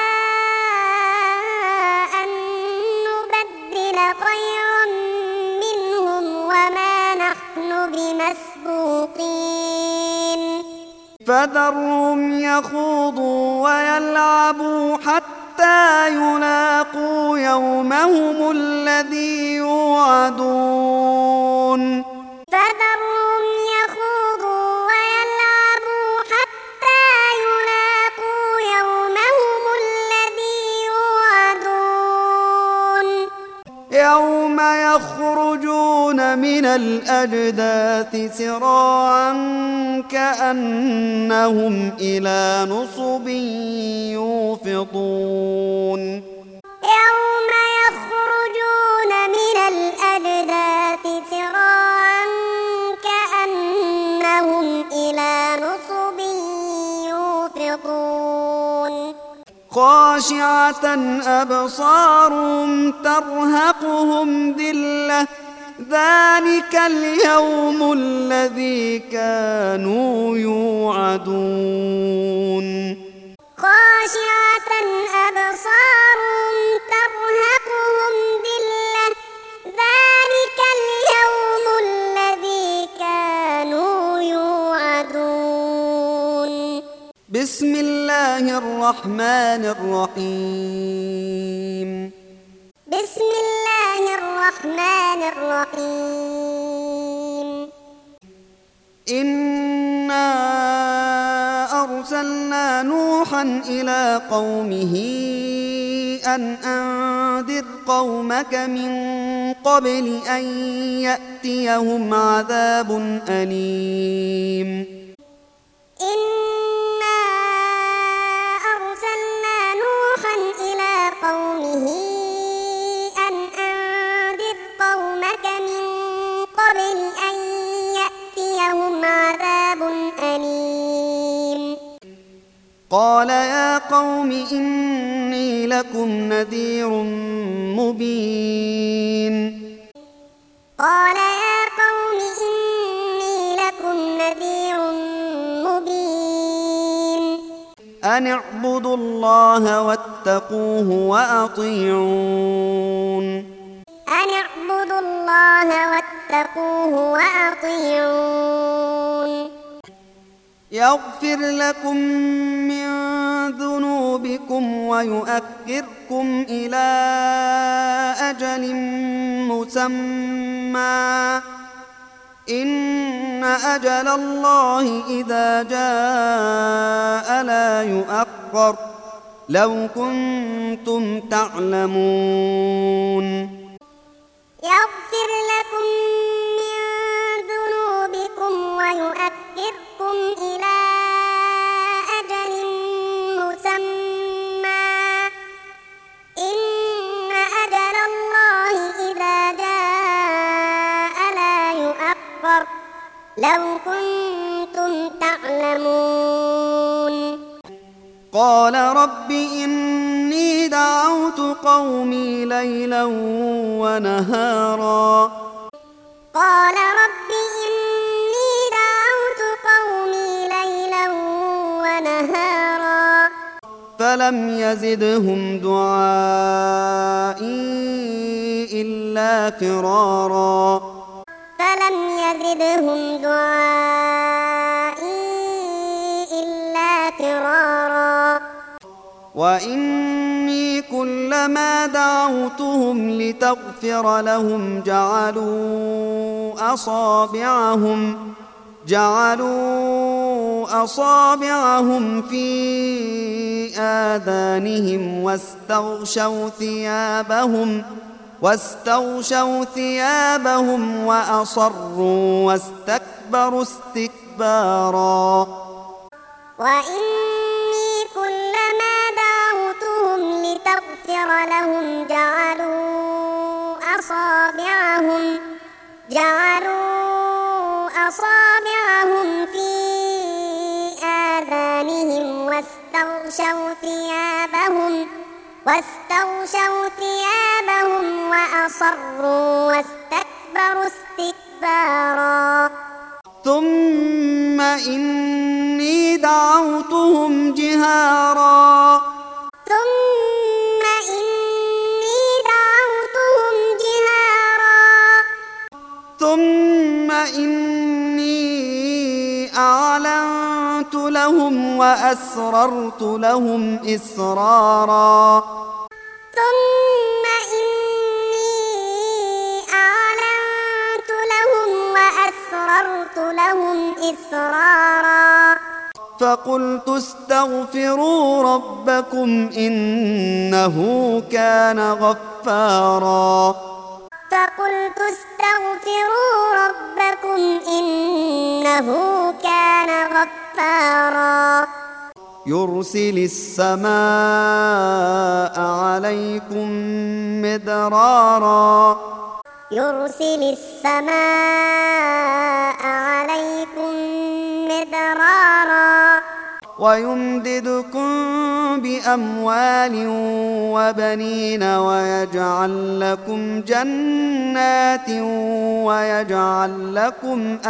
أن نبدل خيرا منهم وما نحن بمسبوقين فذرهم يخوضوا ويلعبوا حتى يلاقوا يومهم الذي يوعدون فذرهم يخوضوا ويلعبوا حتى يلاقوا يومهم الذي يوعدون يوم يخرجون من الأجداث سراعا كأنهم إلى نصب يوفضون يوم يخرجون من الأجداث سراعا كأنهم إلى نصب يوفضون خاشعة أبصارهم ترهقهم ذلة ذلك اليوم الذي كانوا يوعدون خاشعة أبصارهم ترهقهم ذلة ذلك اليوم الذي كانوا يوعدون. بسم الله الرحمن الرحيم. بسم الله الرحمن الرحيم. إنا أرسلنا نوحا إلى قومه أن أنذر قومك من قبل أن يأتيهم عذاب أليم. إنا أرسلنا نوحا إلى قومه أن أنذر قومك من قبل أن يأتيهم عذاب أليم. قال يا قوم إني لكم نذير مبين. قال يا قوم إني لكم نذير مبين. أن اعبدوا الله واتقوه وأطيعون. أن اعبدوا الله واتقوه وأطيعون. يغفر لكم من ذنوبكم ويؤخركم إلى أجل مسمى إن أجل الله إذا جاء لا يؤخر لو كنتم تعلمون. يغفر لكم من ذنوبكم ويؤخركم إلى أجل مسمى إن أجل الله إذا جاء لا يؤخر لو كنتم تعلمون. قال رب إني دعوت قومي ليلا ونهارا. قال رب إني دعوت قومي ليلا ونهارا فلم يزدهم دعائي إلا فرارا. فلم يزدهم دعائي إلا فرارا. وإني كلما دعوتهم لتغفر لهم جعلوا أصابعهم جعلوا أصابعهم في آذانهم واستغشوا ثيابهم واستغشوا ثيابهم وأصروا واستكبروا استكبارا. وإني كلما دعوتهم لتغفر لهم جعلوا أصابعهم جعلوا أصابعهم في آذانهم واستغشوا ثيابهم واستغشوا ثيابهم وأصروا واستكبروا استكبارا. ثم إني دعوتهم جهارا ثم إني دعوتهم جهارا ثم إني أعلنت لهم وأسررت لهم إسرارا. ثم إني أعلنت لهم وأسررت لهم إسرارا. فقلت استغفروا ربكم إنه كان غفارا. فقلت استغفروا ربكم إنه كان غفارا. يرسل السماء عليكم مدرارا يرسل السماء عليكم مدرارا ويمددكم بأموال وبنين ويجعل لكم جنات ويجعل لكم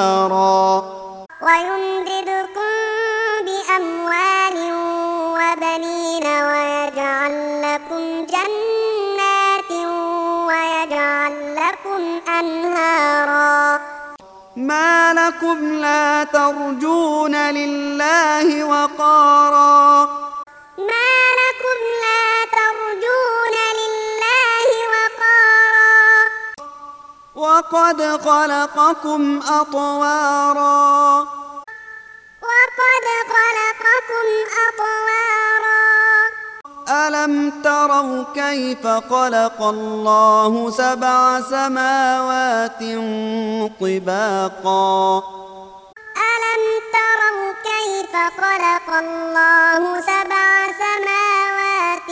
أنهارا ويمددكم بأموال وبنين لكم لا ترجون لله وقارا ما لكم لا ترجون لله وقارا وقد خلقكم أطوارا وقد خلقكم أطوارا ألم تروا كيف خلق الله سبع سماوات طباقا ألم تروا كيف خلق الله سبع سماوات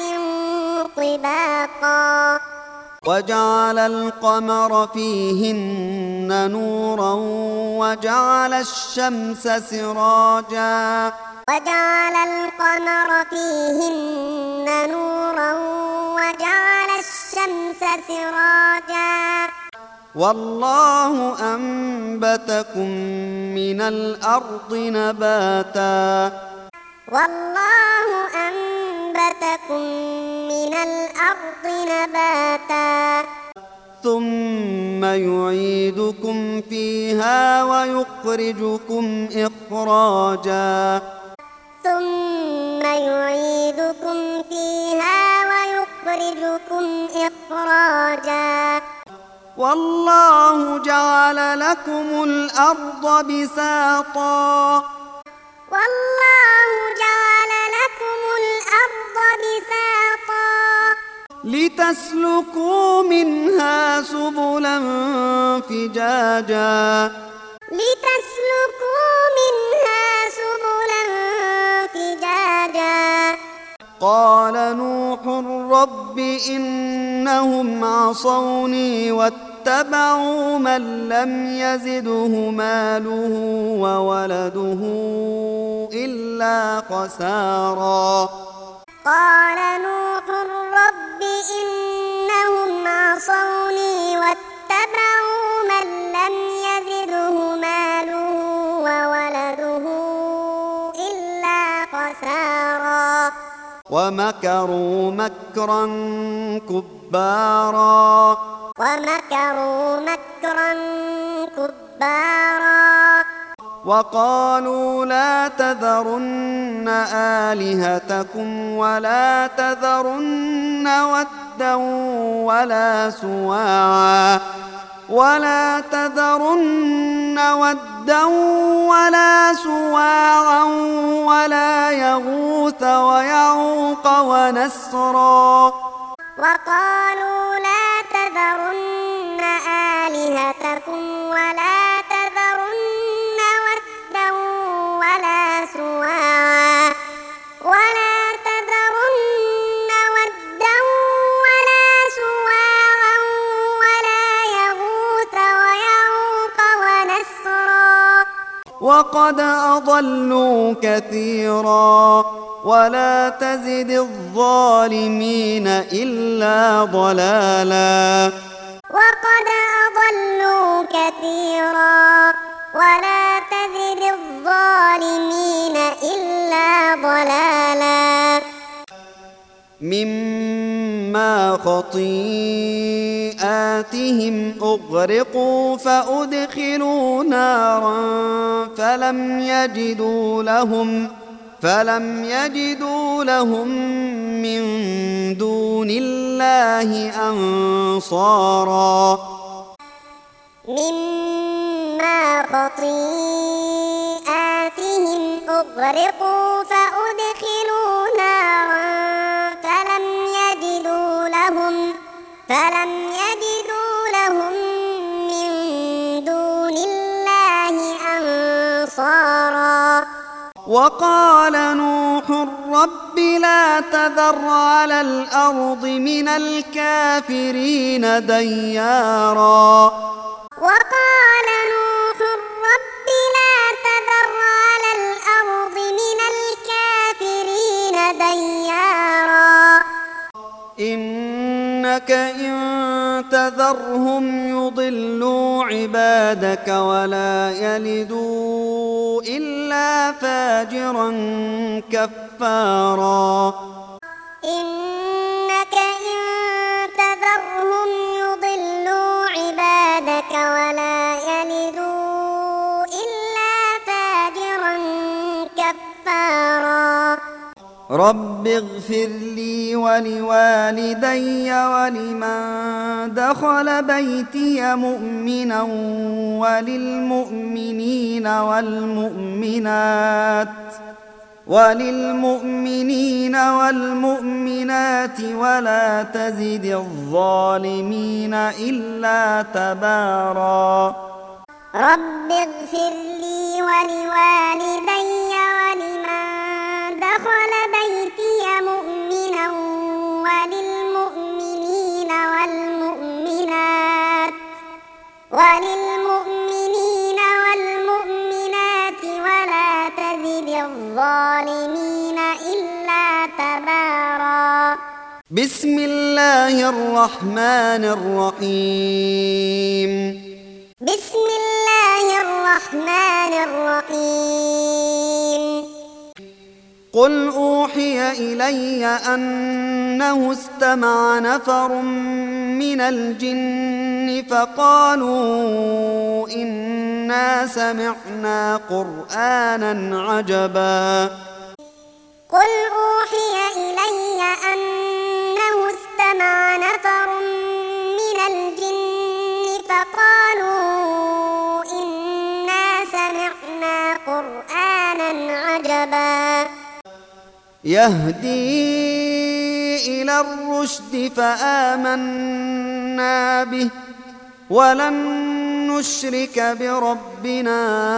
طباقا وجعل القمر فيهن نورا وجعل الشمس سراجا وجعل القمر فيهن نورا وجعل الشمس سراجا والله أنبتكم من الأرض نباتا والله أنبتكم من الأرض نباتا ثم يعيدكم فيها ويخرجكم إخراجا ثم يعيدكم فيها ويخرجكم إخراجا والله جعل لكم الأرض بساطا والله جعل لكم الأرض بساطا لتسلكوا منها سبلا فجاجا لتسلكوا منها سبلا فجاجا قال نوح رب إنهم عصوني واتبعوا من لم يزده ماله وولده إلا خسارا قال نوح رب إنهم عصوني واتبعوا من لم يزده ماله وولده إلا خسارا ومكروا مكرا كبارا ومكروا مكرا كبارا وقالوا لا تذرن آلهتكم ولا تذرن ودا ولا سواعا ولا تذرن ودا ولا سواعا ولا يغوث ويعوق ونسرا وقالوا لا تذرن آلهتكم ولا تذرن ودا ولا سواعا ولا تذرن ودا ولا سواعا ولا يغوث ويعوق ونسرا وقد أضلوا كثيرا ولا تزد الظالمين إلا ضلالا وقد أضلوا كثيرا ولا تزد الظالمين إلا ضلالا مما خطيئاتهم أغرقوا فأدخلوا نارا فلم يجدوا لهم فلم يجدوا لهم من دون الله أنصارا مما خطيئاتهم أغرقوا فأدخلوا نارا فلم يجدوا لهم فلم يجدوا لهم من دون الله أنصارا وقال نوح رب لا تذر على الأرض من الكافرين ديارا وقال نوح رب لا تذر على الأرض من الكافرين ديارا إنك إن تذرهم يضلوا عبادك ولا يلدوا إلا فاجرا كفارا إنك إن تذرهم يضلوا عبادك ولا يلدوا إلا رب اغفر لي ولوالدي ولمن دخل بيتي مؤمنا وللمؤمنين والمؤمنات وللمؤمنين والمؤمنات ولا تزد الظالمين إلا تبارا رب اغفر لي ولوالدي ولمن دخل بيتي مؤمنا وللمؤمنين والمؤمنات وللمؤمنين والمؤمنات ولا تزد الظالمين إلا تبارا بسم الله الرحمن الرحيم بسم الله الرحمن الرحيم قل أوحي إلي أنه استمع نفر من الجن فقالوا إنا سمعنا قرآنا عجبا قل أوحي إلي أنه استمع نفر من الجن فقالوا إنا سمعنا قرآنا عجبا يهدي إلى الرشد فآمنا به ولن نشرك بربنا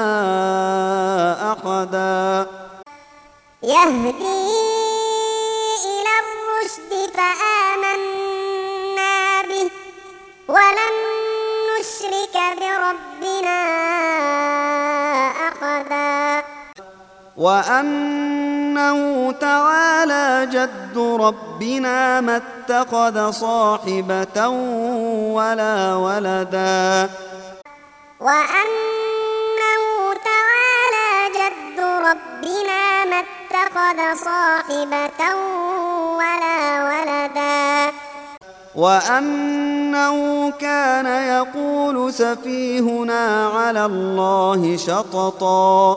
أحدا يهدي إلى الرشد فآمنا به ولن نشرك بربنا أحدا وأنه تعالى جد ربنا ما اتخذ صاحبة ولا ولدا وأنه تعالى جد ربنا ما اتخذ صاحبة ولا ولدا وأنه كان يقول سفيهنا على الله شططا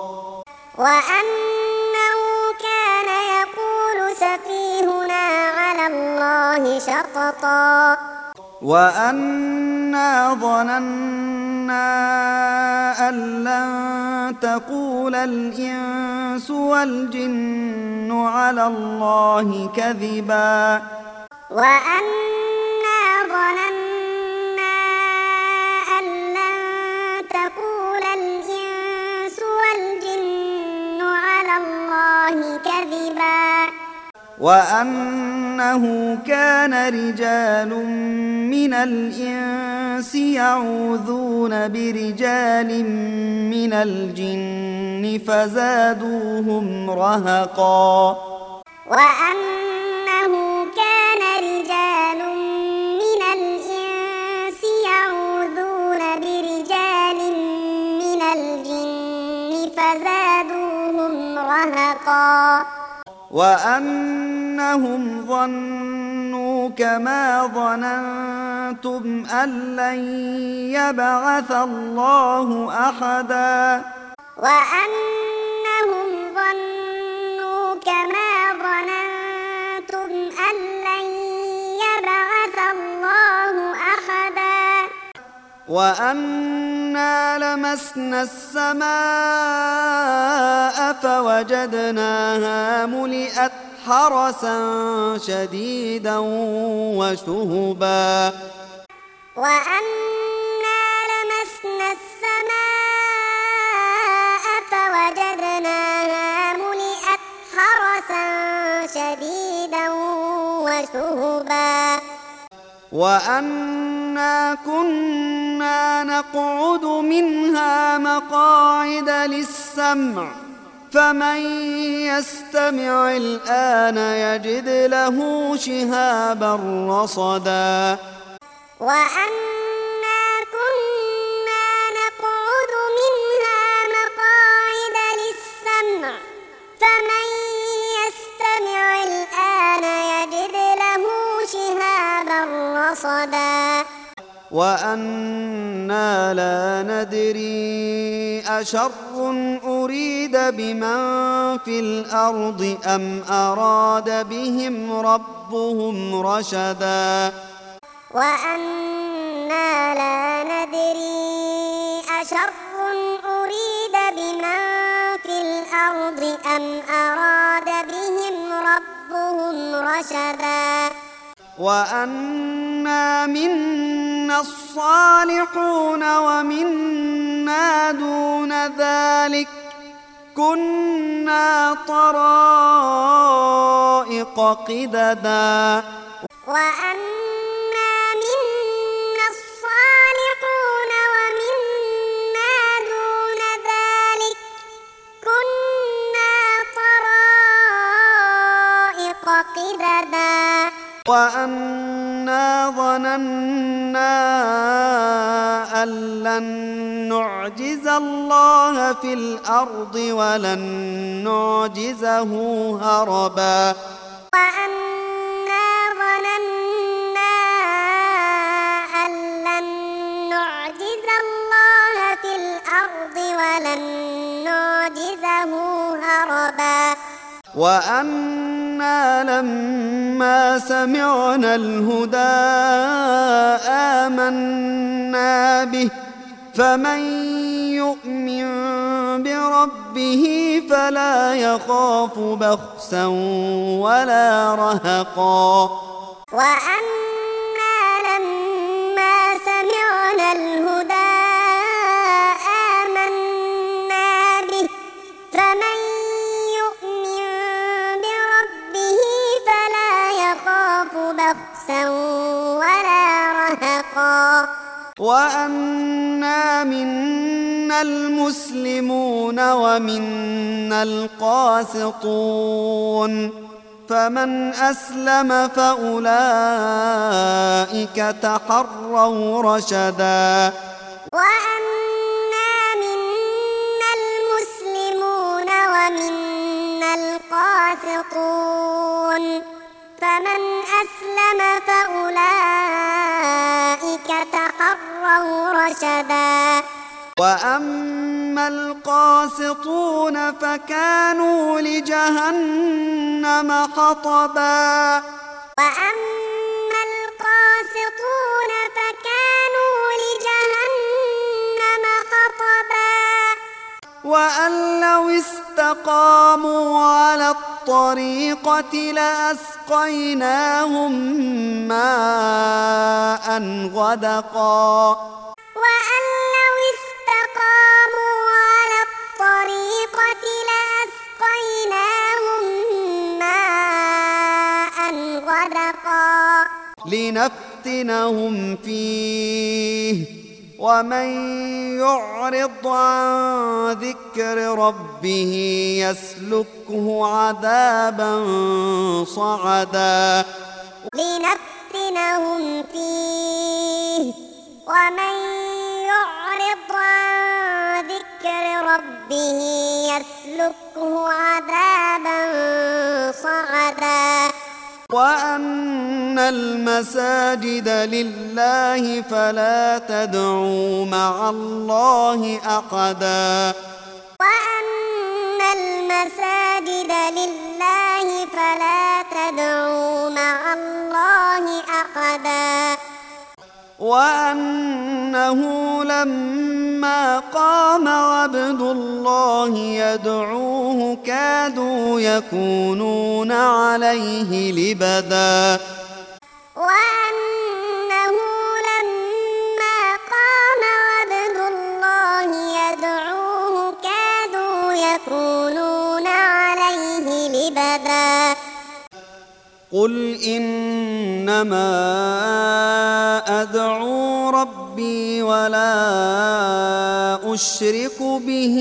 وأنه كان يقول سفيهنا على الله شططا وأنا ظننا أن لن تقول الإنس والجن على الله كذبا وأنا ظننا أن لن تقول الإنس والجن على الله كذبا وأنه كان رجال من الإنس يعوذون برجال من الجن فزادوهم رهقا وأنه كان رجال من الإنس يعوذون برجال من الجن فزادوهم رهقا وأنهم ظنوا كما ظننتم أن لن يبعث الله أحدا وأنهم ظنوا كما ظننتم أن لن يبعث الله أحدا وأنا لمسنا السماء فوجدناها ملئت حرسا شديدا وشهبا وأنا لمسنا السماء فوجدناها ملئت حرسا شديدا وشهبا وأنا كنا نقعد منها مقاعد للسمع فمن يستمع الآن يجد له شهابا رصدا وأنا كنا نقعد منها مقاعد للسمع فمن يستمع الآن يجد له شهابا رصدا وأنا لا ندري أشر أريد أريد بمن في الأرض أم أراد بهم ربهم رشدا وأنا لا ندري أشر أريد بمن في الأرض أم أراد بهم ربهم رشدا وأنا منا الصالحون ومنا دون ذلك كنا طرائق قددا وأنا منا الصالحون ومنا دون ذلك كنا طرائق قددا وأنا ظننا أن لن نعجز الله في الأرض ولن نعجزه هربا وأنا ظننا أن لن نعجز الله في الأرض ولن نعجزه هربا وأنا لما سمعنا الهدى آمنا به فمن يؤمن بربه فلا يخاف بخسا ولا رهقا وأنا لما سمعنا الهدى آمنا به فمن يؤمن بربه فلا يخاف بخسا ولا رهقا وأنا منا المسلمون ومنا القاسطون فمن أسلم فأولئك تحروا رشدا وأنا منا المسلمون ومنا القاسطون فمن أسلم فأولئك تحروا رشدا وأما القاسطون فكانوا لجهنم حطبا وأما القاسطون فكانوا لجهنم حطبا وأن لو استقاموا على الطريقة لأسقيناهم ماء غدقا وأن لو استقاموا على الطريقة لأسقيناهم ماء غدقا لنفتنهم فيه ومن يعرض عن ذكر ربه يسلكه عذابا صعدا لنفتنهم فيه ومن يعرض عن ذكر ربه يسلكه عذابا صعدا وأن المساجد لله فلا تدعوا مع الله أحدا وأن المساجد لله فلا تدعوا مع الله أحدا وأنه لما قام عبد الله يدعوه كادوا يكونون عليه لبدا وأنه لما قام عبد الله يدعوه كادوا يكونون عليه لبدا قل إنما أدعو ربي ولا أشرك به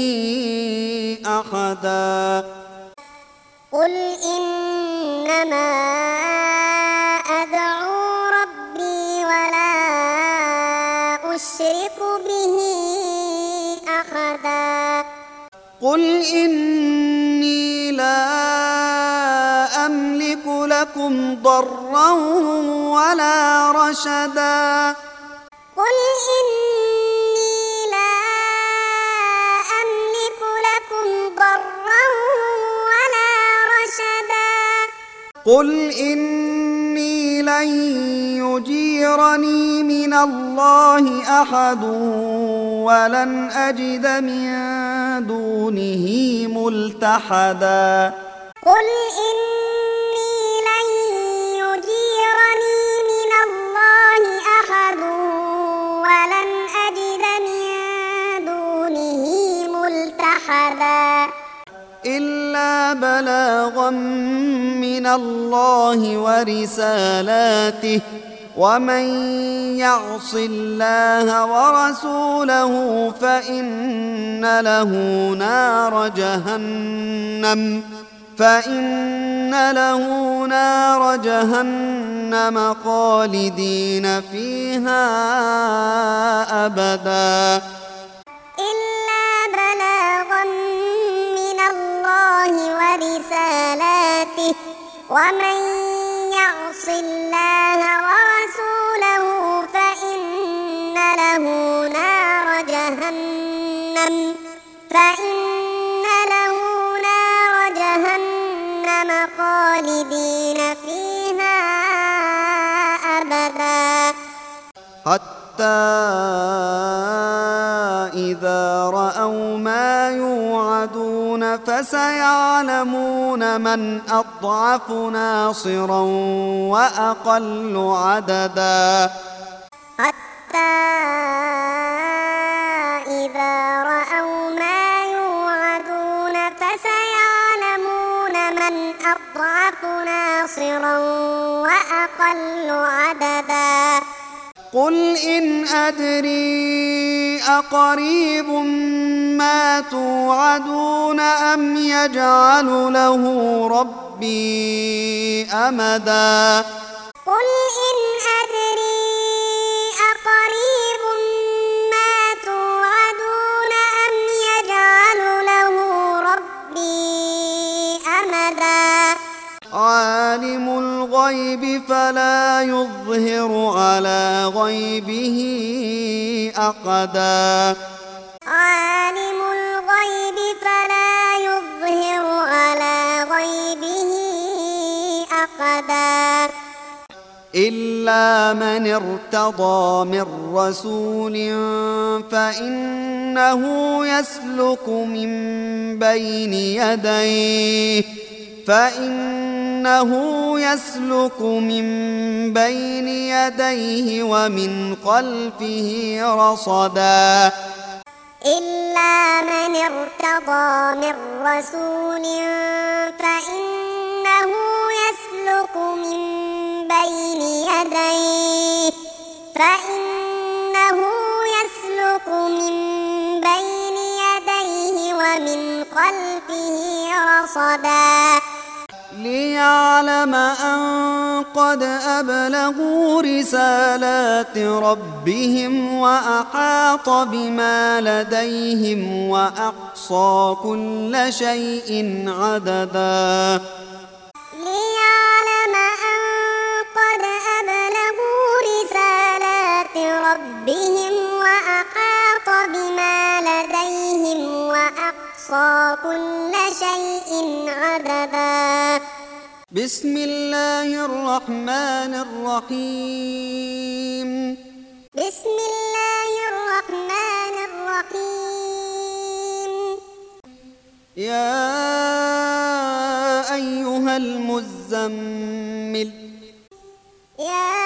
أحدا قل إنما أدعو ربي ولا أشرك به أحدا قل إني لا أملك لكم ضرا ولا رشدا قل إني لا أملك لكم ضرا ضرا ولا رشدا قل إني لن يجيرني من الله أحد ولن أجد من دونه ملتحدا قل إني لن يجيرني من الله أحد ولن أجد من دونه ملتحدا إلا بلاغا من الله ورسالاته ومن يعص الله ورسوله فإن له نار جهنم فإن له نار جهنم خالدين فيها أبدا إلا بلاغا من الله ورسالاته ومن يعص الله ورسوله فإن له نار جهنم فإن له نار جهنم خالدين فيها أبدا حتى إذا رأوا ما يوعدون فسيعلمون من أضعف ناصرا وأقل عددا حتى إذا رأوا ما يوعدون فسيعلمون من أضعف ناصرا وأقل عددا قل إن أدري أقريب ما توعدون أم يجعل له ربي أمدا قل إن أدري أقريب ما توعدون أم يجعل له ربي أمدا عالم الغيب فلا يظهر على غيبه أحدا عالم الغيب فلا يظهر على غيبه أحدا إلا من ارتضى من رسول فإنه يسلك من بين يديه فإنه يسلك من بين يديه ومن خلفه رصدا إلا من ارتضى من رسول فإنه يسلك من بين يديه فإنه يسلك من بين يديه ومن خلفه رصدا ليعلم أن قد أبلغوا رسالات ربهم وأحاط بما لديهم وأحصى كل شيء عددا ليعلم أن قد أبلغوا رسالات ربهم وأحاط بما لديهم وأحصى كل شيء عددا بسم الله الرحمن الرحيم بسم الله الرحمن الرحيم يا أيها المزمل يا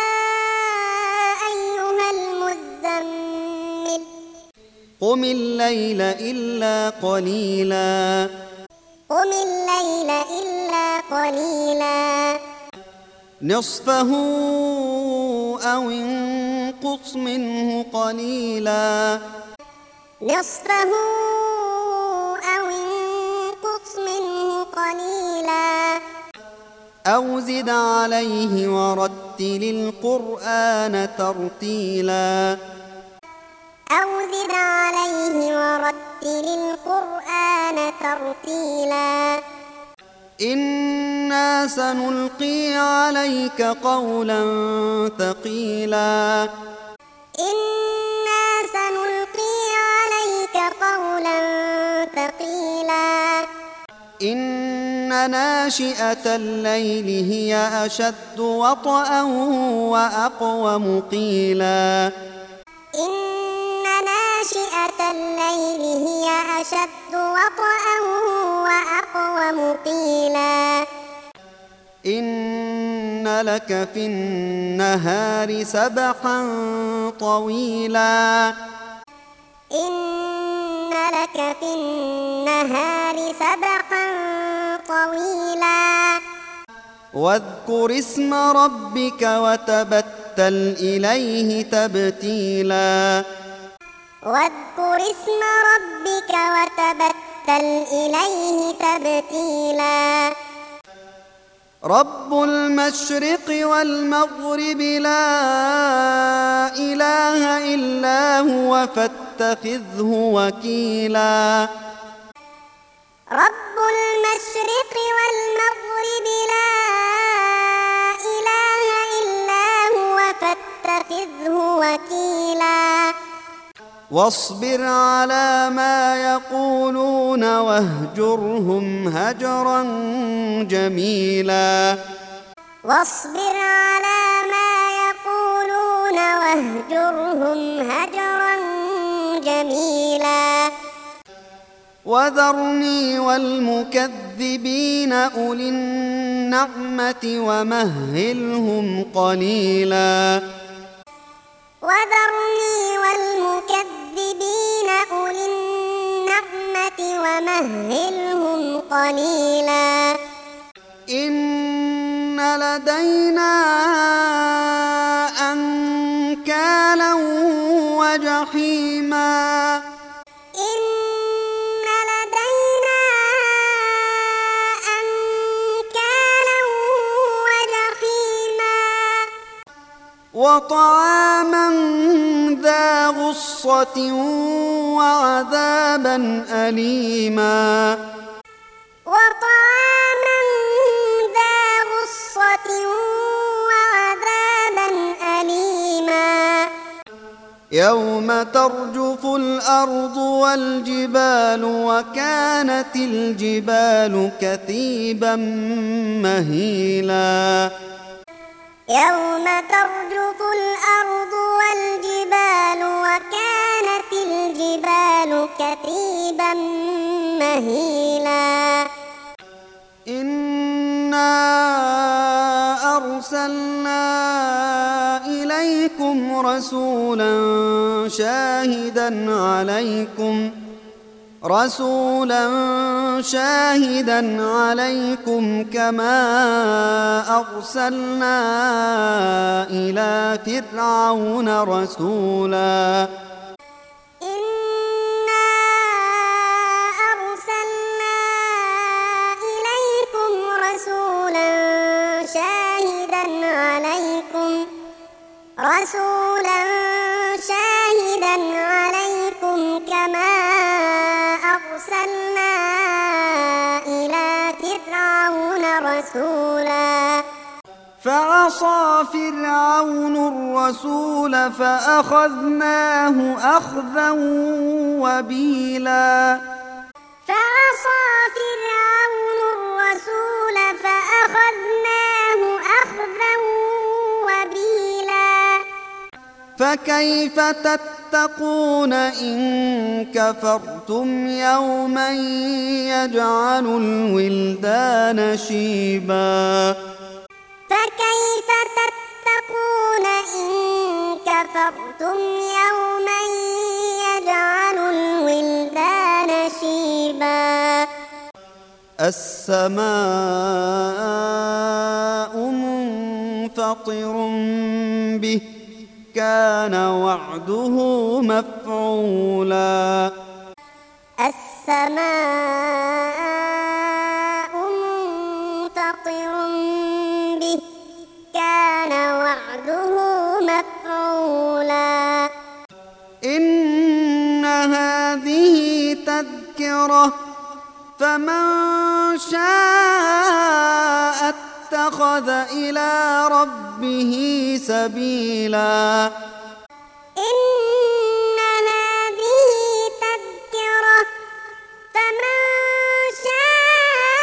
أيها المزمل قم الليل إلا قليلا قم الليل إلا قليلا نصفه أو انقص منه قليلا نصفه أو انقص منه قليلا أو زد عليه ورتل القرآن ترتيلا أو زد عليه ورتل القرآن ترتيلا إنا سنلقي عليك قولا ثقيلا إنا سنلقي عليك قولا ثقيلا إن ناشئة الليل هي أشد وطئا وأقوم قيلا إن ناشئة الليل هي أشد وطئا وأقوم قيلا إن لك في النهار سبحا طويلا إن لك في النهار سبحا طويلا واذكر اسم ربك وتبتل إليه تبتيلا واذكر اسم ربك وتبتل إليه تبتيلا رب المشرق والمغرب لا إله إلا هو فاتخذه وكيلا رب المشرق والمغرب لا إله إلا هو فاتخذه وكيلا واصبر على ما يقولون واهجرهم هجرا جميلا واصبر على ما يقولون واهجرهم هجرا جميلا وذرني والمكذبين أولي النعمة ومهلهم قليلا وذرني والمكذبين أولي النعمة ومهلهم قليلا إن لدينا أنكالا وجحيما إن لدينا أنكالا وجحيما وطعاما ذا غصة وعذابا أليما وطعاما ذا غصة وعذابا أليما يوم ترجف الأرض والجبال وكانت الجبال كثيبا مهيلا يوم ترجف الأرض والجبال وكانت الجبال كثيبا مهيلا إنا أرسلنا إليكم رسولا شاهدا عليكم رسولا شاهدا عليكم كما أرسلنا إلى فرعون رسولا إنا أرسلنا إليكم رسولا شاهدا عليكم رسولا شاهدا عليكم كما أرسلنا إلى فرعون رسولا فعصى فرعون الرسول فأخذناه أخذا وبيلا فعصى فرعون الرسول فأخذناه أخذا وبيلا فكيف تتقون إن كفرتم يوما يجعل الولدان شيبا فكيف تتقون إن كفرتم يوما يجعل الولدان شيبا السماء منفطر به كان وعده مفعولا السماء منفطر به كان وعده مفعولا إن هذه تذكرة فمن شاء اتخذ إلى ربه سبيلا إن هذه تذكرة فمن شاء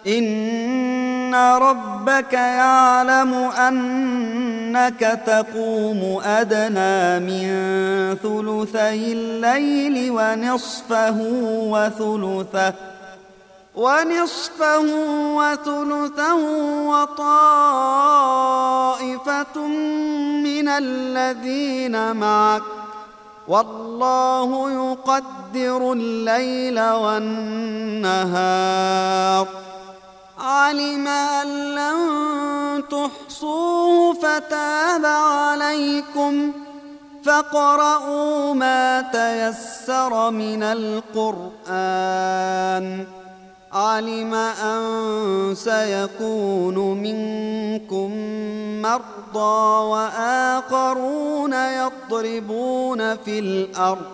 إن ربك يعلم أنك تقوم أدنى من ثلثي الليل ونصفه وثلثه ونصفه وثلثه وطائفة من الذين معك والله يقدر الليل والنهار علم أن لن تحصوه فتاب عليكم فاقرؤوا ما تيسر من القرآن علم أن سيكون منكم مرضى وآخرون يضربون في الأرض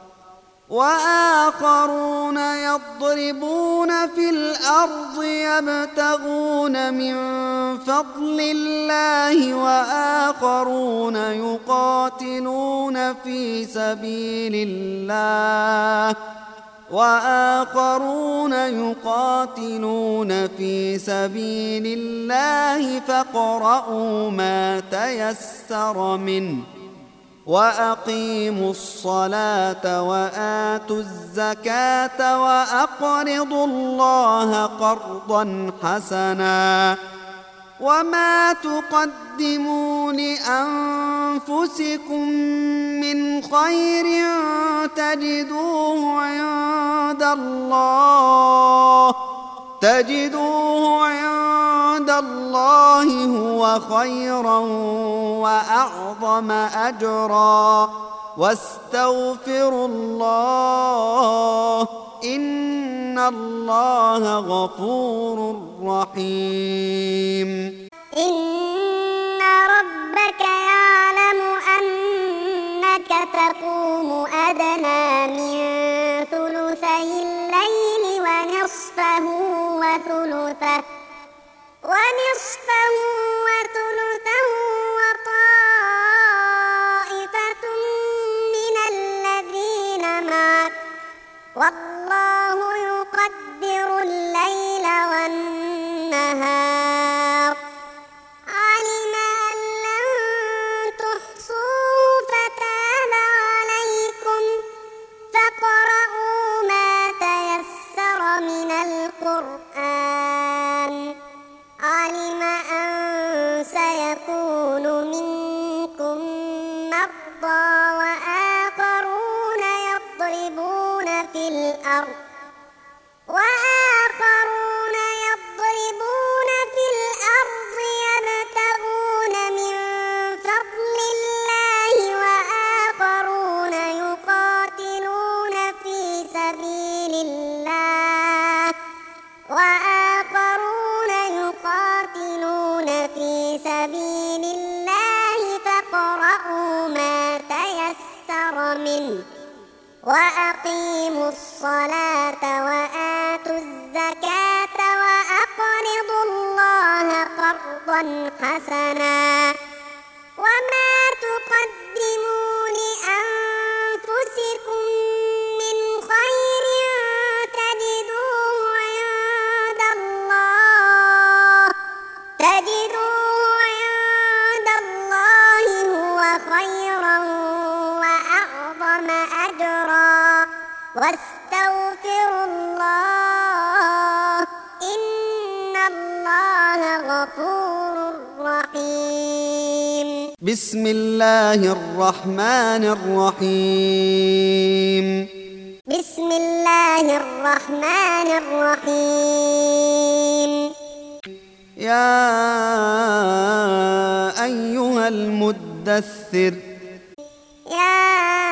وآخرون يضربون في الأرض يبتغون من فضل الله وآخرون يقاتلون في سبيل الله وآخرون يقاتلون في سبيل الله فاقرؤوا ما تيسر منه وأقيموا الصلاة وآتوا الزكاة وأقرضوا الله قرضا حسنا وما تقدموا لأنفسكم من خير تجدوه عند الله تجدوه عند الله هو خيرا وأعظم أجرا واستغفروا الله إن الله غفور رحيم إن ربك يعلم أنك تقوم أدنى من ثلثي الليل ونصفه وثلثه ونصفه وثلثه وطائفة من الذين معك والله يقدر الليل والنهار علم أن لن تحصوه فتاب عليكم فاقرؤوا ما تيسر من القرآن علم أن سيكون منكم مرضى وآخرون يضربون في الأرض وآخرون يضربون في الأرض يبتغون من فضل الله وآخرون يقاتلون في سبيل الله وآخرون يقاتلون في سبيل الله فاقرؤوا ما تيسر منه وأقيموا الصلاة وآتوا الزكاة وأقرضوا الله قرضا حسنا وما تقدموا لأنفسكم من خير تجدوه عند الله تجدوه عند الله هو خيرا وأعظم أجرا واستغفروا الله إن الله غفور رحيم بسم الله الرحمن الرحيم بسم الله الرحمن الرحيم يا أيها المدثر يا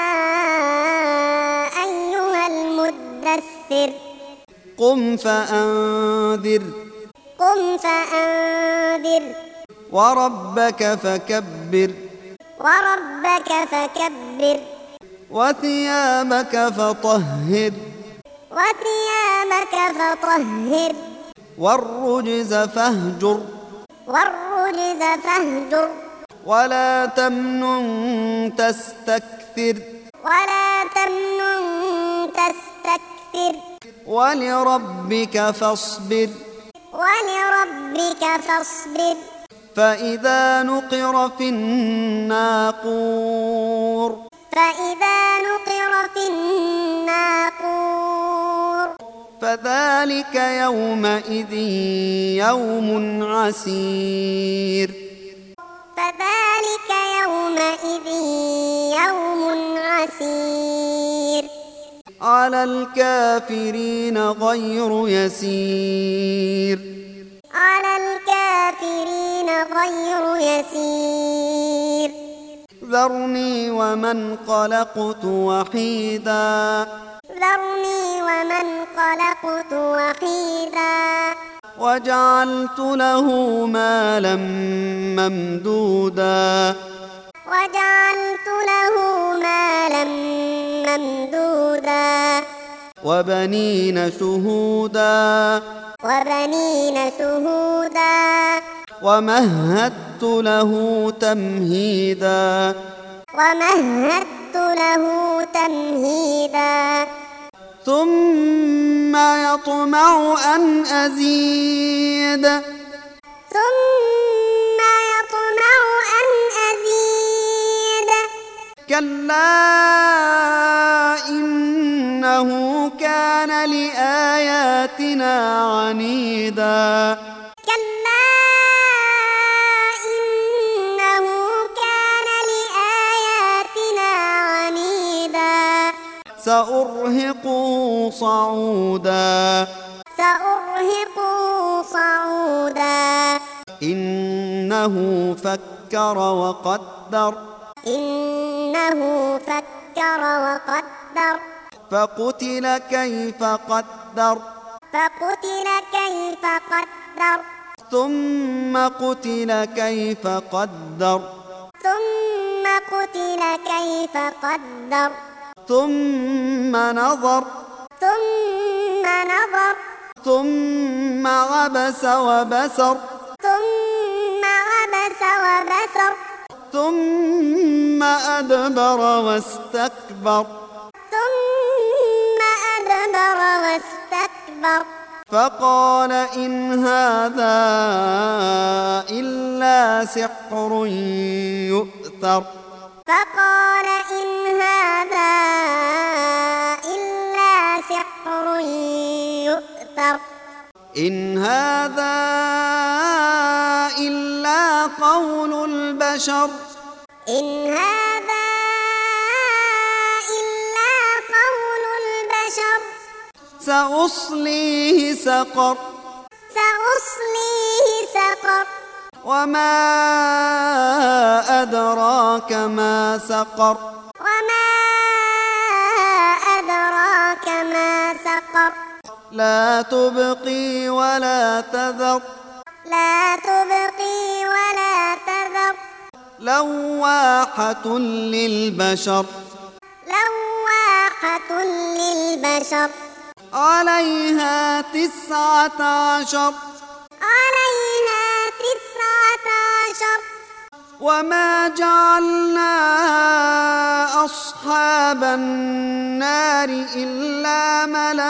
أيها المدثر قم فأنذر قم فأنذر وربك فكبر وربك فكبر وثيابك فطهر وثيابك فطهر والرجز فاهجر والرجز فاهجر ولا تمنن تستكثر ولا تمنن تستكثر ولربك فاصبر ولربك فاصبر فإذا نقر في الناقور فإذا نقر في الناقور فذلك يومئذ يوم عسير فذلك يومئذ يوم عسير على الكافرين غير يسير على الكافرين غير يسير ذرني ومن خلقت وحيدا ذرني ومن خلقت وحيدا وجعلت له مالا ممدودا وجعلت له مالا ممدودا وبنين شهودا وبنين شهودا ومهدت له تمهيدا ومهدت له تمهيدا ثم يطمع أن أزيد ثم يطمع أن أزيد كلا إنه كان لآياتنا عنيدا كلا إنه كان لآياتنا عنيدا سأرهقه صعودا سأرهقه صعودا إنه فكر وقدر إنه فكر وقدر فقتل كيف قدر فقتل كيف قدر ثم قتل كيف قدر ثم قتل كيف قدر ثم نظر ثم نظر ثم عبس وبسر ثم عبس وبسر ثم أدبر واستكبر ثم أدبر واستكبر فقال إن هذا إلا سحر يؤثر فقال إن هذا إلا سحر يؤثر إن هذا إلا قول البشر إن هذا إلا قول البشر سأصليه سقر سأصليه سقر وما أدراك ما سقر وما أدراك ما سقر لا تبقي ولا تذر لا تبقي ولا تذر لواحة للبشر لواحة للبشر عليها تسعة عشر عليها تسعة عشر وما جعلنا أصحاب النار إلا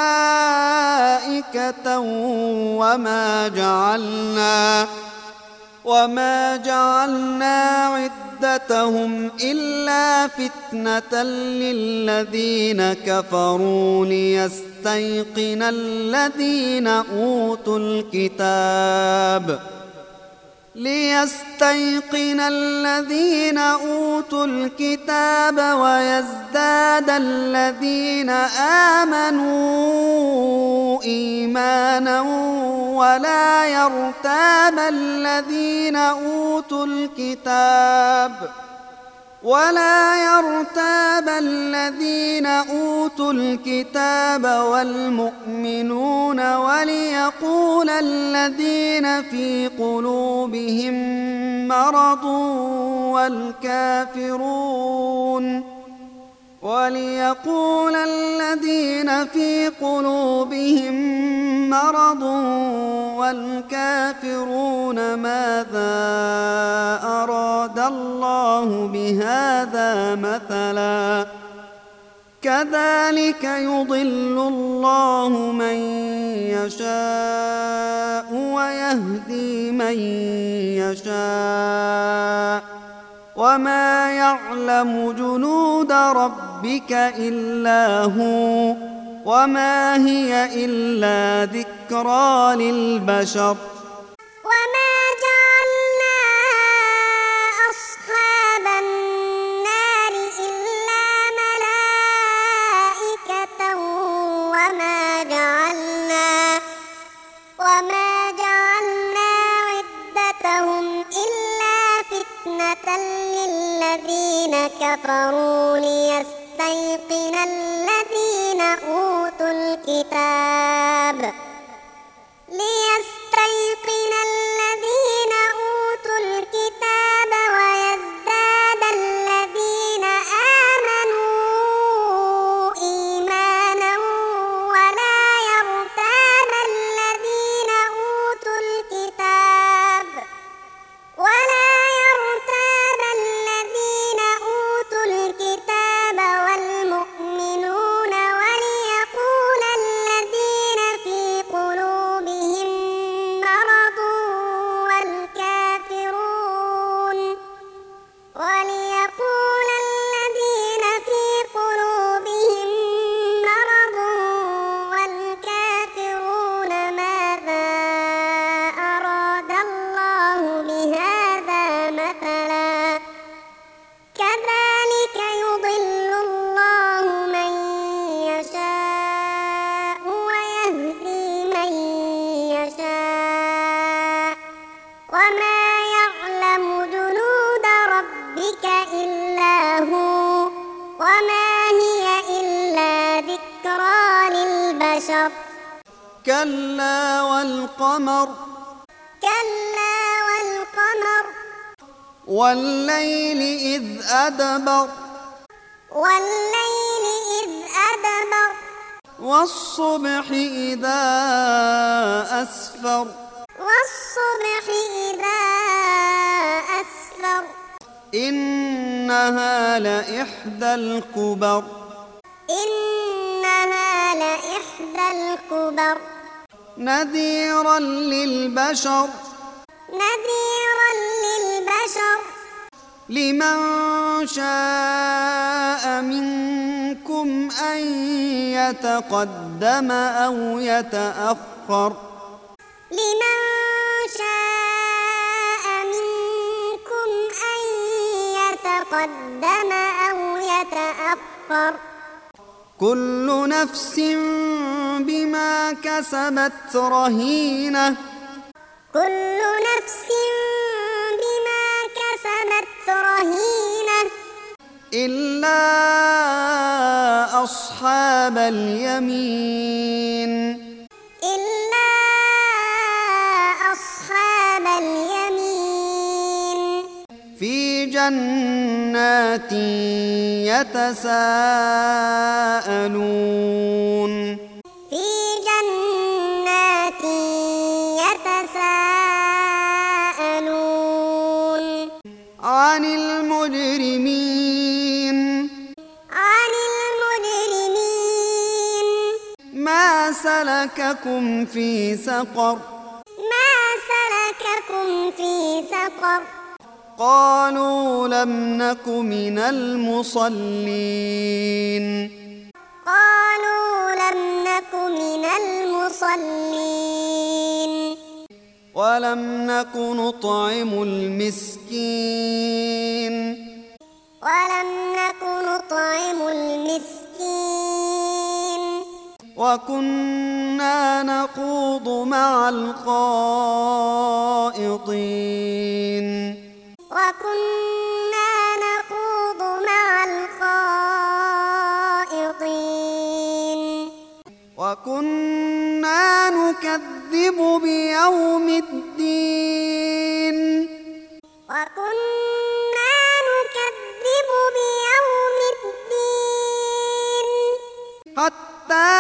ملائكة وما جعلنا وما جعلنا عدتهم إلا فتنة للذين كفروا ليستيقن الذين أوتوا الكتاب ليستيقن الذين أوتوا الكتاب ويزداد الذين آمنوا إيمانا ولا يرتاب الذين أوتوا الكتاب ولا يرتاب الذين أوتوا الكتاب والمؤمنون وليقول الذين في قلوبهم مرض والكافرون وليقول الذين في قلوبهم مرض والكافرون ماذا أراد الله بهذا مثلا كذلك يضل الله من يشاء ويهدي من يشاء وما يعلم جنود ربك إلا هو وما هي إلا ذكرى للبشر. وما جعلنا أصحاب النار إلا ملائكة وما جعلنا وما جعلنا عدتهم إلا فتنة للذين كفروا ليستيقن الذين أوتوا الكتاب ليستيقن الذين أوتوا الكتاب ويزداد الذين آمنوا إيمانا ولا يرتاب الذين أوتوا الكتاب ولا يرتاب الذين أوتوا الكتاب والمؤمنون وليقول الذين في قلوبهم مرض والكافرون وليقول الذين في قلوبهم مرض والكافرون ماذا أراد الله بهذا مثلا كذلك يضل الله من يشاء ويهدي من يشاء وما يعلم جنود ربك إلا هو وما هي إلا ذكرى للبشر. كلا والقمر كلا والقمر والليل إذ أدبر والليل إذ أدبر والصبح إذا أسفر والصبح إذا أسفر إنها لإحدى الكبر إنها لإحدى الكبر نذيرا للبشر نذيرا للبشر لمن شاء منكم أن يتقدم أو يتأخر لمن شاء منكم أن يتقدم أو يتأخر كل نفس بما كسبت رهينة كل نفس بما كسبت رهينة إلا أصحاب اليمين إلا أصحاب اليمين في جنات يتساءلون في جنات يتساءلون عن المجرمين عن المجرمين ما سلككم في سقر ما سلككم في سقر قالوا لم نك من المصلين قالوا لم نك من المصلين ولم نك نطعم المسكين ولم نك نطعم المسكين وكنا نخوض مع الخائضين وكنا نخوض مع الخائضين وكنا نكذب بيوم الدين وكنا نكذب بيوم الدين حتى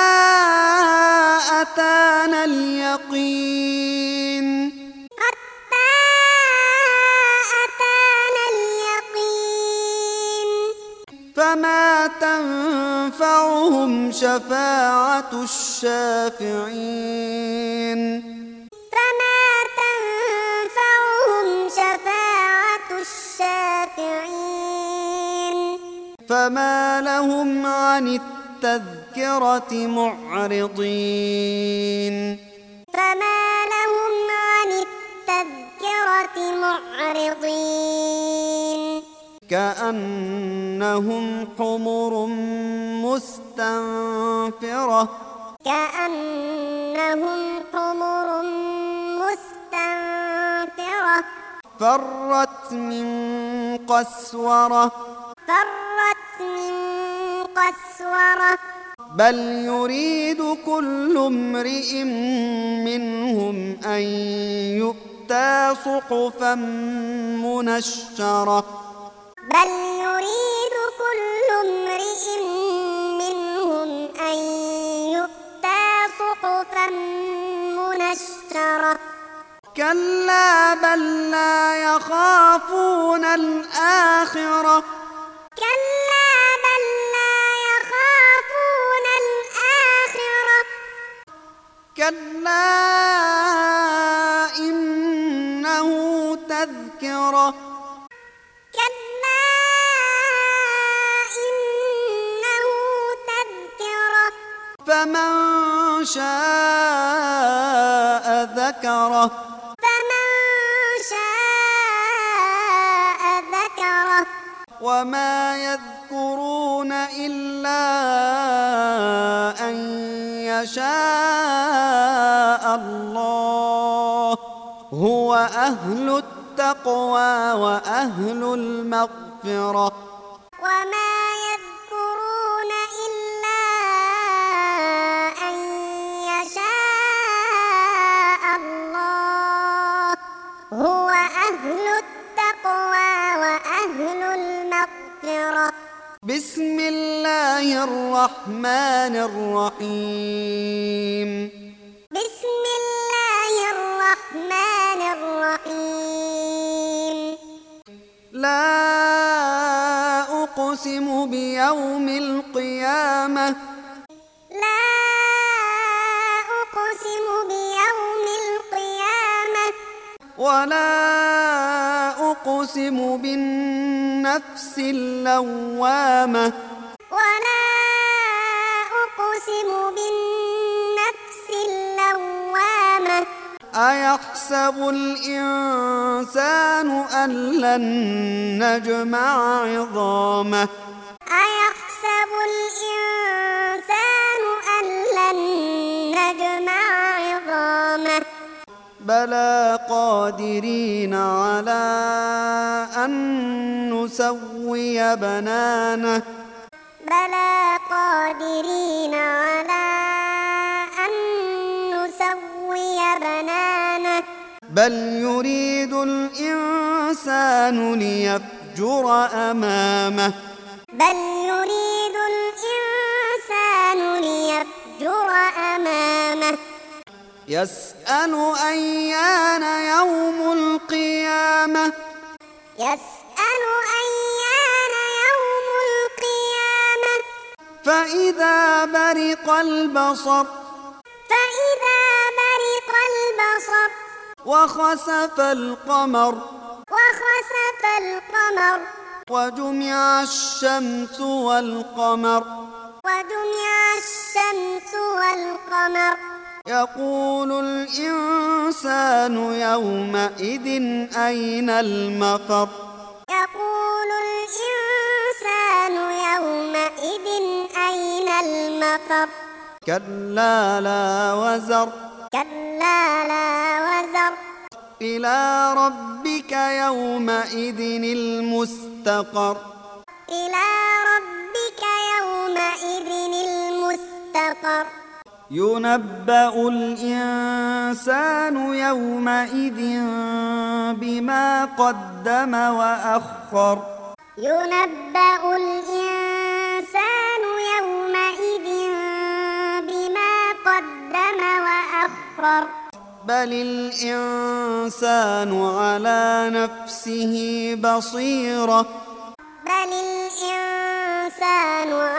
أتانا اليقين حتى أتانا اليقين فما تنفعهم شفاعة الشافعين فما تنفعهم شفاعة الشافعين فما لهم عن التذكرة معرضين فما لهم عن التذكرة معرضين كأنهم حمر مستنفرة كأنهم حمر مستنفرة فرت من قسورة فرت من قسورة بل يريد كل امرئ منهم أن يؤتى صحفا منشرة بل يريد كل امرئ منهم أن يؤتى صحفا منشرة كلا بل لا يخافون الآخرة كلا بل لا يخافون الآخرة كلا إنه تذكرة كلا إنه تذكرة فمن شاء ذكره فمن شاء ذكره وما يذكرون إلا أن يشاء الله هو أهل التقوى وأهل المغفرة وما يذكرون إلا أن يشاء الله هو أهل التقوى وأهل المغفرة بسم الله الرحمن الرحيم بسم الله الرحمن الرحيم لا أقسم بيوم القيامة لا أقسم بيوم القيامة ولا أقسم بالنفس اللوامة ولا أقسم بالنفس اللوامة أيحسب الإنسان أن لن نجمع عظامه أيحسب الإنسان أن لن نجمع عظامه بلى قادرين على أن نسوي بنانه بلى قادرين على أن نسوي بنانه بل يريد الإنسان ليفجر أمامه بل يريد الإنسان ليفجر أمامه يسأل أيان يوم القيامة يسأل أيان يوم القيامة فإذا برق البصر فإذا برق البصر وخسف القمر وخسف القمر وجمع الشمس والقمر وجمع الشمس والقمر يقول الإنسان يومئذ أين المفر يقول الإنسان يومئذ أين المفر كلا لا وزر كلا لا وزر إلى ربك يومئذ المستقر إلى ربك يومئذ المستقر ينبأ الإنسان يومئذ بما قدم وأخر ينبأ الإنسان يومئذ بما قدم وأخر بل الإنسان على نفسه بصيرة بل الإنسان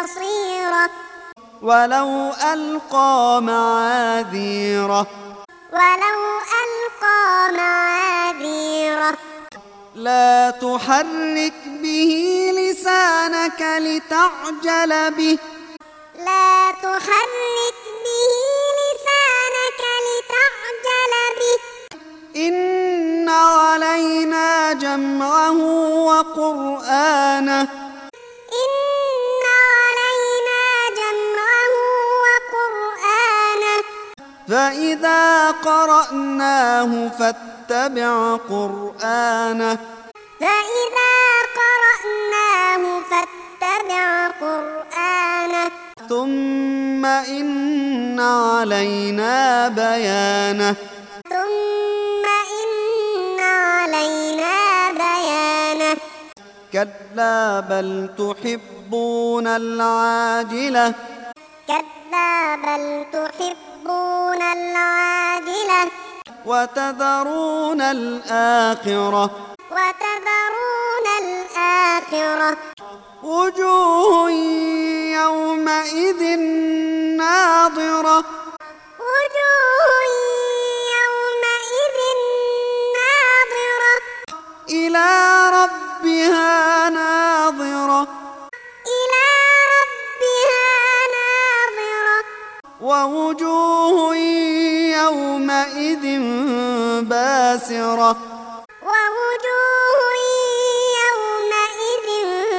بصيرة ولو ألقى معاذيره ولو ألقى معاذيره لا تحرك به لسانك لتعجل به لا تحرك به لسانك لتعجل به إن علينا جمعه وقرآنه إن علينا جمعه وقرآنه فإذا قرأناه فاتبع قرآنه فإذا قرأناه فاتبع قرآنه ثم إن علينا بيانه ثم إن علينا بيانه كلا بل تحبون العاجلة كلا بل تحبون العاجلة وتذرون الآخرة وتذرون الآخرة وجوه يومئذ ناظرة وجوه يومئذ ناظرة إلى ربها ناظرة إلى ربها ناظرة ووجوه يومئذ باسرة ووجوه يومئذ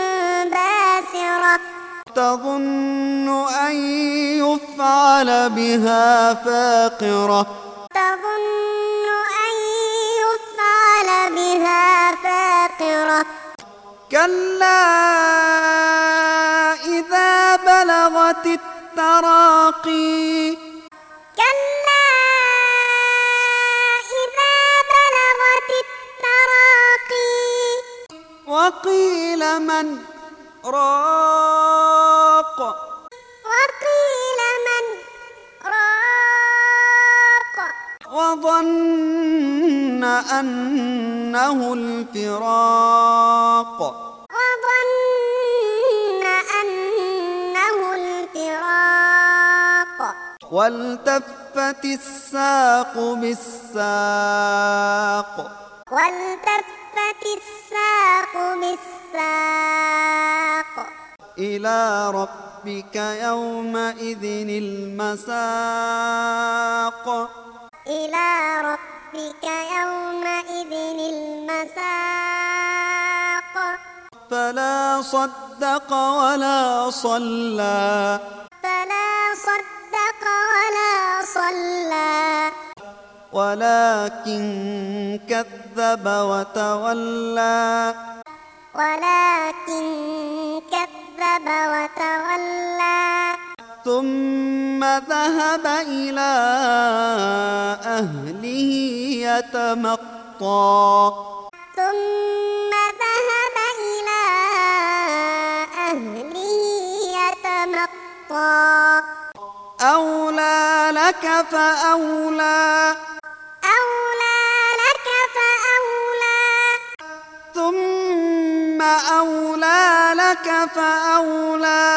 باسرة تظن أن يفعل بها فاقرة تظن أن يفعل بها فاقرة كلا إذا بلغت التراقي كلا إذا بلغت التراقي وقيل من راق وقيل من راق وظن أنه الفراق وظن أنه الفراق والتفت الساق بالساق والتفت الساق بالساق إلى ربك يومئذ المساق إلى ربك يومئذ المساق فلا صدق ولا صلى فلا صدق ولا صلى ولكن كذب وتولى ولكن كذب وتولى ثم ذهب إلى أهله يتمطى ثم ذهب إلى أهله يتمطى أولى لك فأولى أولى لك فأولى ثم أولى لك فأولى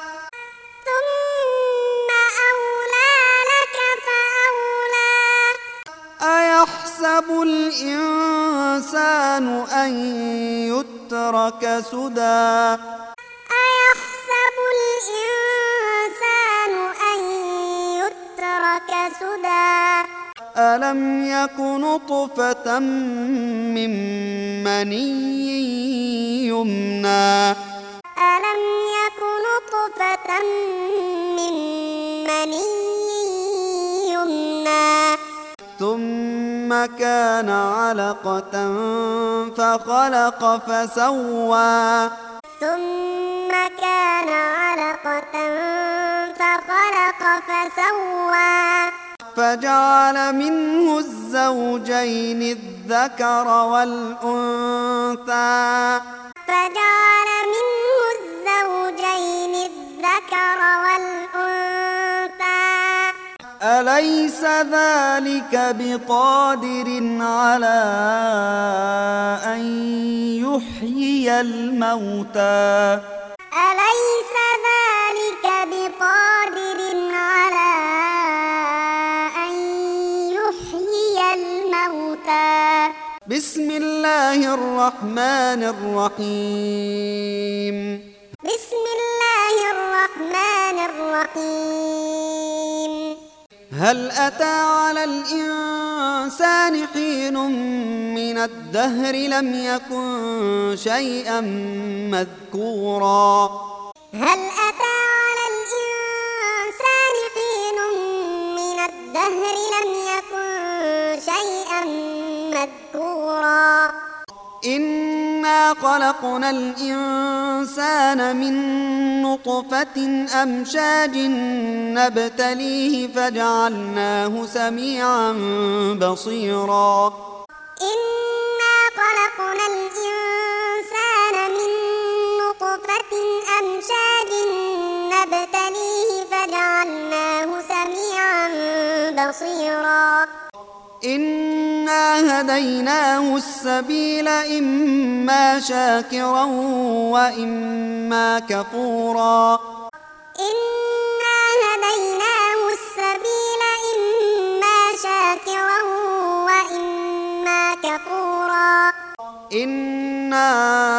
ثم أولى لك فأولى أيحسب الإنسان أن يترك سدى أيحسب الإنسان أن يترك سدى ألم يك نطفة من مني يمنى ألم يك نطفة من مني يمنى ثم كان علقة فخلق فسوى ثم كان علقة فخلق فسوى فجعل منه الزوجين الذكر والأنثى فجعل منه الزوجين الذكر والأنثى أليس ذلك بقادر على أن يحيي الموتى أليس ذلك الله الرحمن الرحيم بسم الله الرحمن الرحيم هل أتى على الإنسان حين من الدهر لم يكن شيئا مذكورا هل أتى على الإنسان حين من الدهر لم يكن شيئا مذكورا إنا خلقنا الإنسان من نطفة أمشاج نبتليه فجعلناه سميعا بصيرا إنا خلقنا الإنسان من نطفة أمشاج نبتليه فجعلناه سميعا بصيرا إنا هديناه السبيل إما شاكرا وإما كفورا إنا هديناه السبيل إما شاكرا وإما كفورا إنا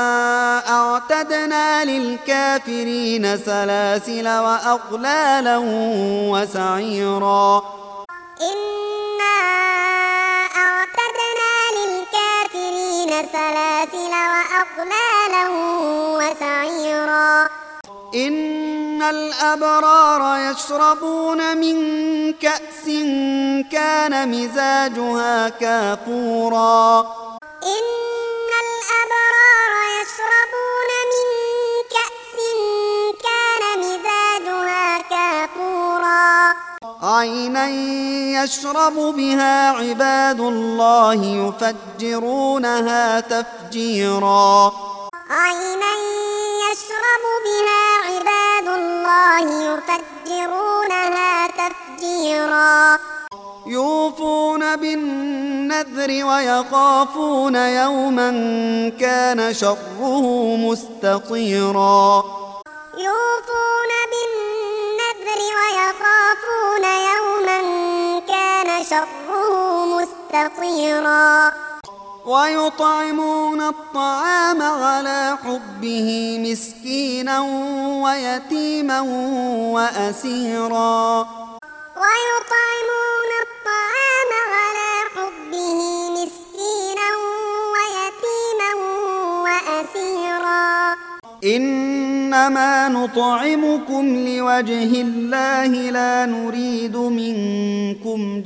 أعتدنا للكافرين سلاسل وأغلالا وسعيرا إنا أعتدنا للكافرين سلاسل وأغلالا وسعيرا إن الأبرار يشربون من كأس كان مزاجها كافورا إن الأبرار يشربون من كأس كان مزاجها كافورا عينا يشرب بها عباد الله يفجرونها تفجيرا عينا يشرب بها عباد الله يفجرونها تفجيرا يوفون بالنذر ويخافون يوما كان شره مستطيرا يوفون بالنذر ويخافون يوما كان شره مستطيرا ويطعمون الطعام على حبه مسكينا ويتيما وأسيرا ويطعمون الطعام على حبه مسكينا ويتيما وأسيرا إنما نطعمكم لوجه الله لا نريد منكم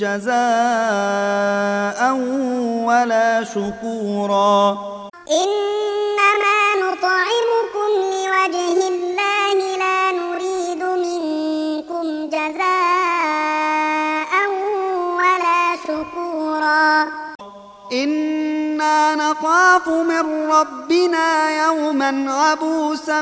جزاء ولا شكورا إنما نطعمكم لوجه الله لا نريد منكم جزاء ولا شكورا إنا نخاف من ربنا يوما عبوسا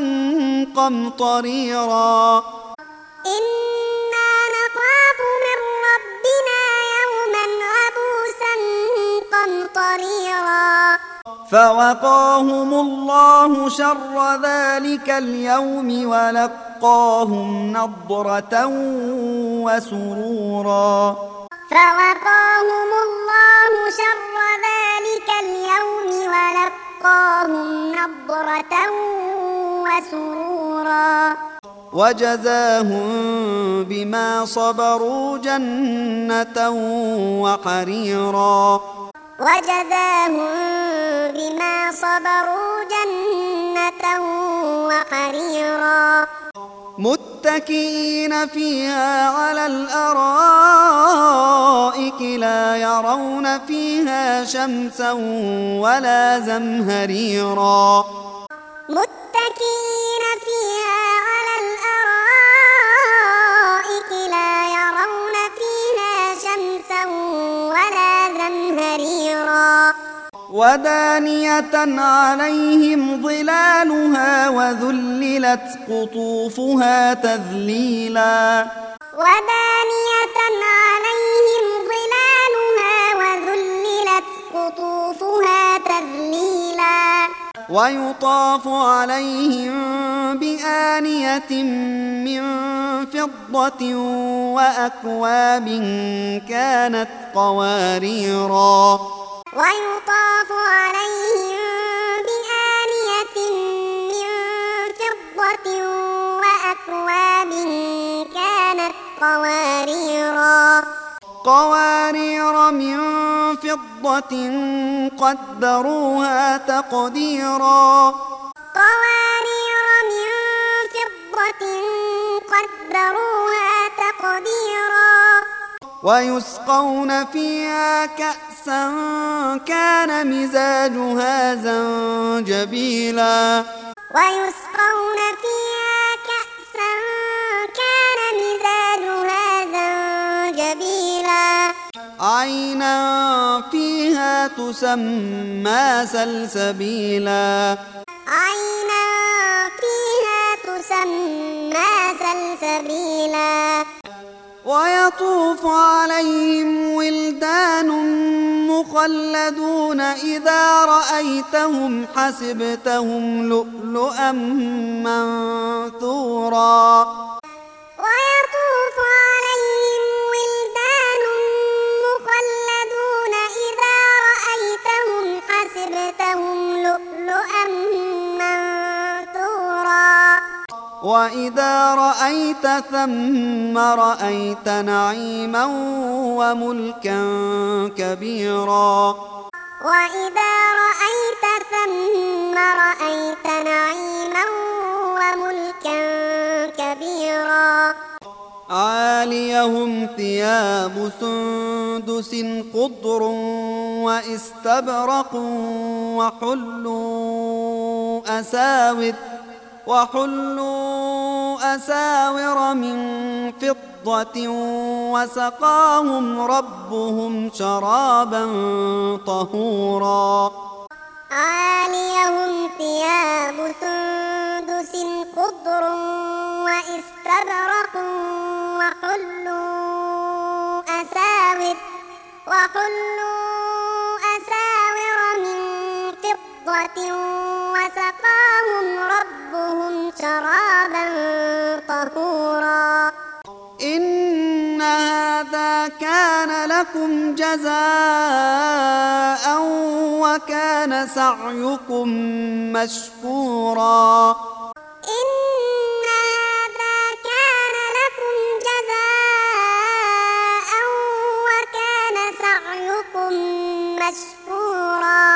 قمطريرا إنا نخاف من ربنا يوما عبوسا قمطريرا فوقاهم الله شر ذلك اليوم ولقاهم نضرة وسرورا فوقاهم الله شر ذلك اليوم ولقاهم نضرة وسرورا وجزاهم بما صبروا جنة وحريرا وجزاهم بما صبروا جنة وحريرا متكئين فيها على الأرائك لا يرون فيها شمسا ولا زمهريرا متكئين فيها على الأرائك لا يرون فيها شمسا ولا زمهريرا ودانية عليهم ظلالها وذللت قطوفها تذليلا ودانية عليهم ظلالها وذللت قطوفها تذليلا ويطاف عليهم بآنية من فضة وأكواب كانت قواريرا ويطاف عليهم بآنية من فضة وأكواب كانت قواريرا قوارير من فضة قدروها تقديرا قوارير من فضة قدروها تقديرا ويسقون فيها كأسا كان مزاجها زنجبيلا ويسقون فيها كأسا كان مزاجها زنجبيلا عينا فيها تسمى سلسبيلا عينا فيها تسمى سلسبيلا ويطوف عليهم ولدان مخلدون إذا رأيتهم حسبتهم لؤلؤا منثورا ويطوف عليهم ولدان مخلدون إذا رأيتهم حسبتهم لؤلؤا منثورا وإذا رأيت ثم رأيت نعيما وملكا كبيرا وإذا رأيت ثم رأيت نعيما وملكا كبيرا عاليهم ثياب سندس خضر واستبرق وحلوا أساور وحلوا أساور من فضة وسقاهم ربهم شرابا طهورا عاليهم ثياب سندس خضر واستبرق وحلوا أساور وحلوا أساور من فضة وسقاهم ربهم شرابا طهورا إن هذا كان لكم جزاء وكان سعيكم مشكورا إن هذا كان لكم جزاء وكان سعيكم مشكورا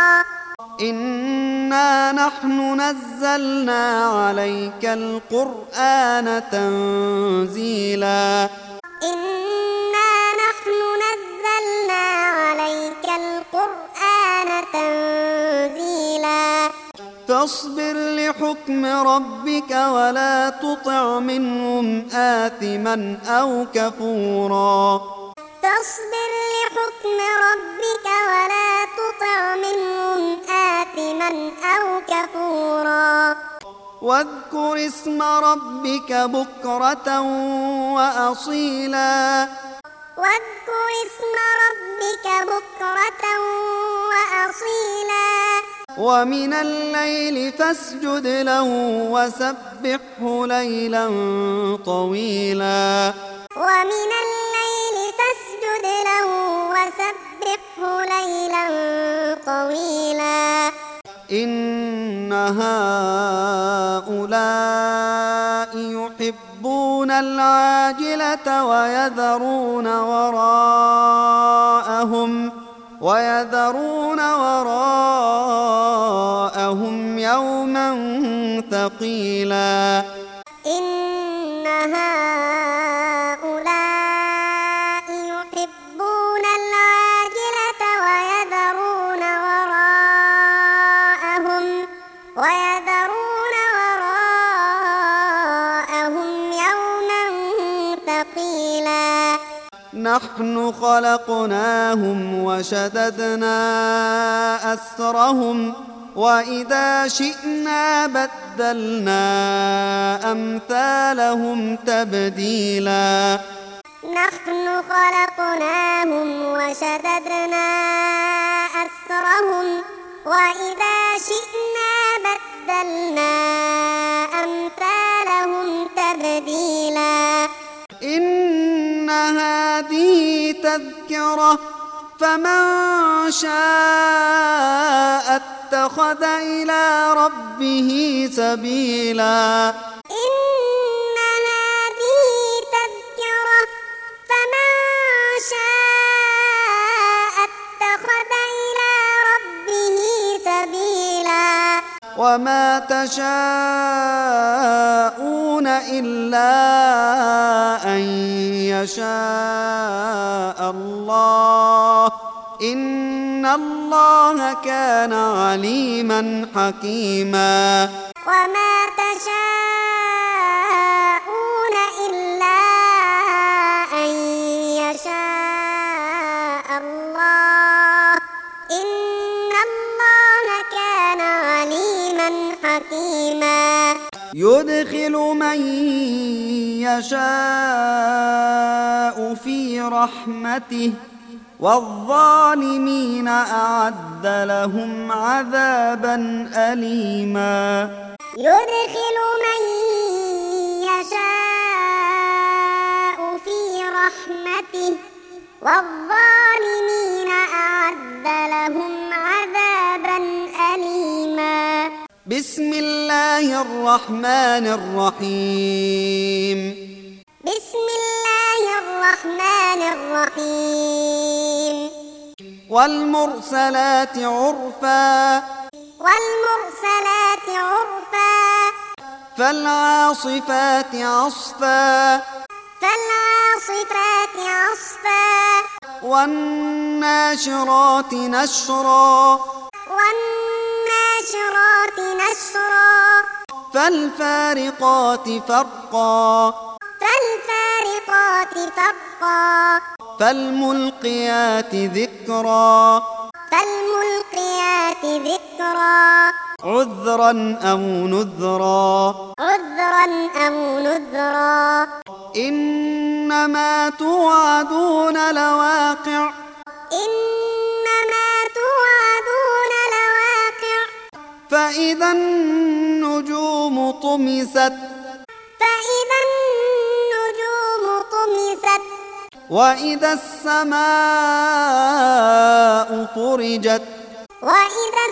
إنا نحن نزلنا عليك القرآن تنزيلا إنا نحن نزلنا عليك القرآن تنزيلا فاصبر لحكم ربك ولا تطع منهم آثما أو كفورا تصبر لحكم ربك ولا تطع منهم آثما أو كفورا واذكر اسم ربك بكرة وأصيلا واذكر اسم ربك بكرة وأصيلا ومن الليل فاسجد له وسبحه ليلا طويلا ومن الليل فاسجد له وسبحه ليلا طويلا إن هؤلاء يحبون العاجلة ويذرون وراءهم ويذرون وراءهم يوما ثقيلا إن هؤلاء يحبون العاجلة ويذرون وراءهم ويذرون وراءهم يوما ثقيلا نحن خلقناهم وشددنا أسرهم وإذا شئنا بدلنا أمثالهم تبديلا نحن خلقناهم وشددنا أسرهم وإذا شئنا بدلنا أمثالهم تبديلا إن هذه تذكرة فمن شاء اتخذ إلى ربه سبيلا إن هذه تذكرة فمن شاء اتخذ إلى ربه سبيلا وما تشاءون إلا أن يشاء الله إن الله كان عليما حكيما وما تشاءون إلا أن يشاء الله إن الله كان عليما حكيما يدخل من يشاء في رحمته والظالمين أعد لهم عذابا أليما يدخل من يشاء في رحمته والظالمين أعد لهم عذابا أليما بسم الله الرحمن الرحيم بسم الله الرحمن الرحيم والمرسلات عرفا والمرسلات عرفا فالعاصفات عصفا فالعاصفات عصفا والناشرات نشرا والناشرات نشرا فالفارقات فرقا فالفارقات فرقا فالملقيات ذكرا فالملقيات ذكرا عذرا أو نذرا عذرا أو نذرا إنما توعدون لواقع إنما توعدون لواقع فإذا النجوم طمست فإذا النجوم طمست وإذا السماء فرجت وإذا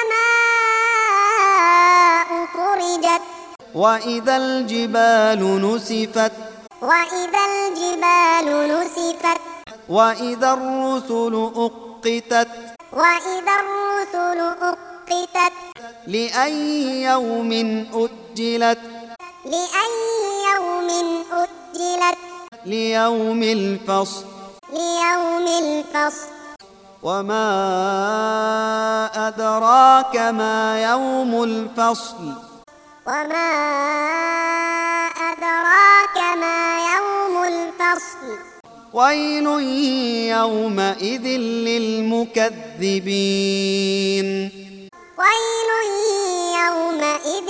السماء فرجت وإذا الجبال نسفت وإذا الجبال نسفت وإذا الرسل أقتت وإذا الرسل أقتت لأي يوم أجلت لأي يوم أجلت ليوم الفصل ليوم الفصل وما أدراك ما يوم الفصل وما أدراك ما يوم الفصل ويل يومئذ للمكذبين ويل يومئذ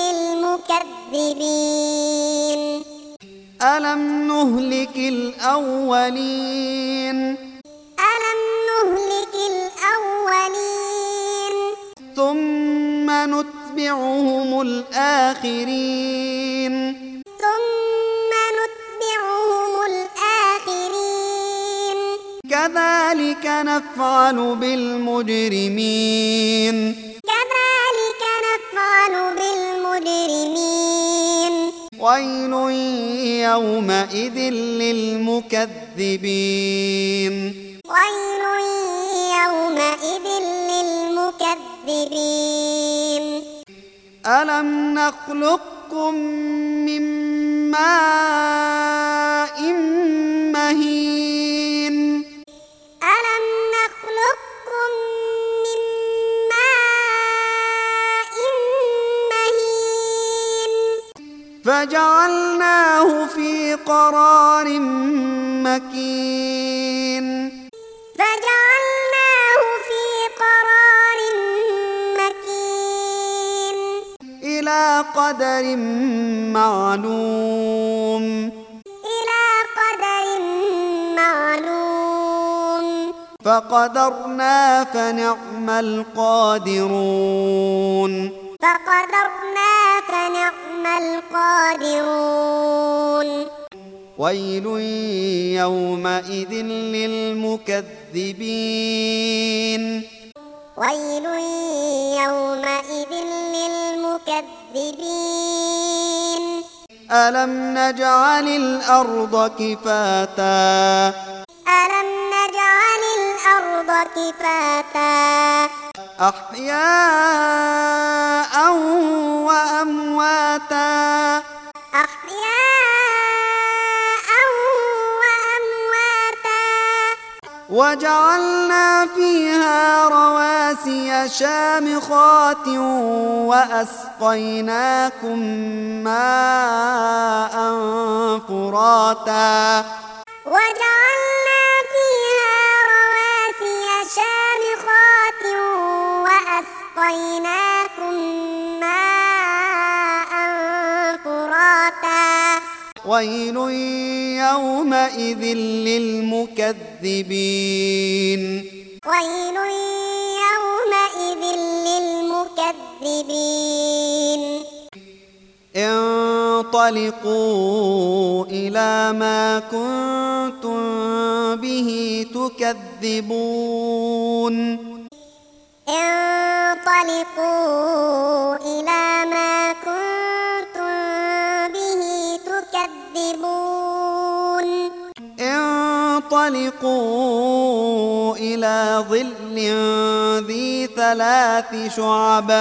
للمكذبين ألم نهلك الأولين ألم نهلك الأولين ثم نتبعهم الآخرين ثم نتبعهم الآخرين كذلك نفعل بالمجرمين كذلك نفعل بالمجرمين ويل يومئذ للمكذبين ويل يومئذ للمكذبين ألم نخلقكم من ماء مهين ألم نخلقكم من ماء مهين فجعلناه في قرار مكين فجعلناه في قرار مكين إلى قدر معلوم إلى قدر معلوم فقدرنا فنعم القادرون فقدرنا فنعم القادرون ويل يومئذ للمكذبين ويل يومئذ للمكذبين ألم نجعل الأرض كفاتا ألم نجعل الأرض كفاتا أحياء وأمواتا أحياء وأمواتا وجعلنا فيها رواسي شامخات وأسقيناكم ماء فراتا وجعلنا فيها رواسي شامخات وأسقيناكم ماء فراتا ويل يومئذ للمكذبين ويل يومئذ للمكذبين انطلقوا إلى ما كنتم به تكذبون انطلقوا إلى ما كنتم به تكذبون انطلقوا إلى ظل ذي ثلاث شعب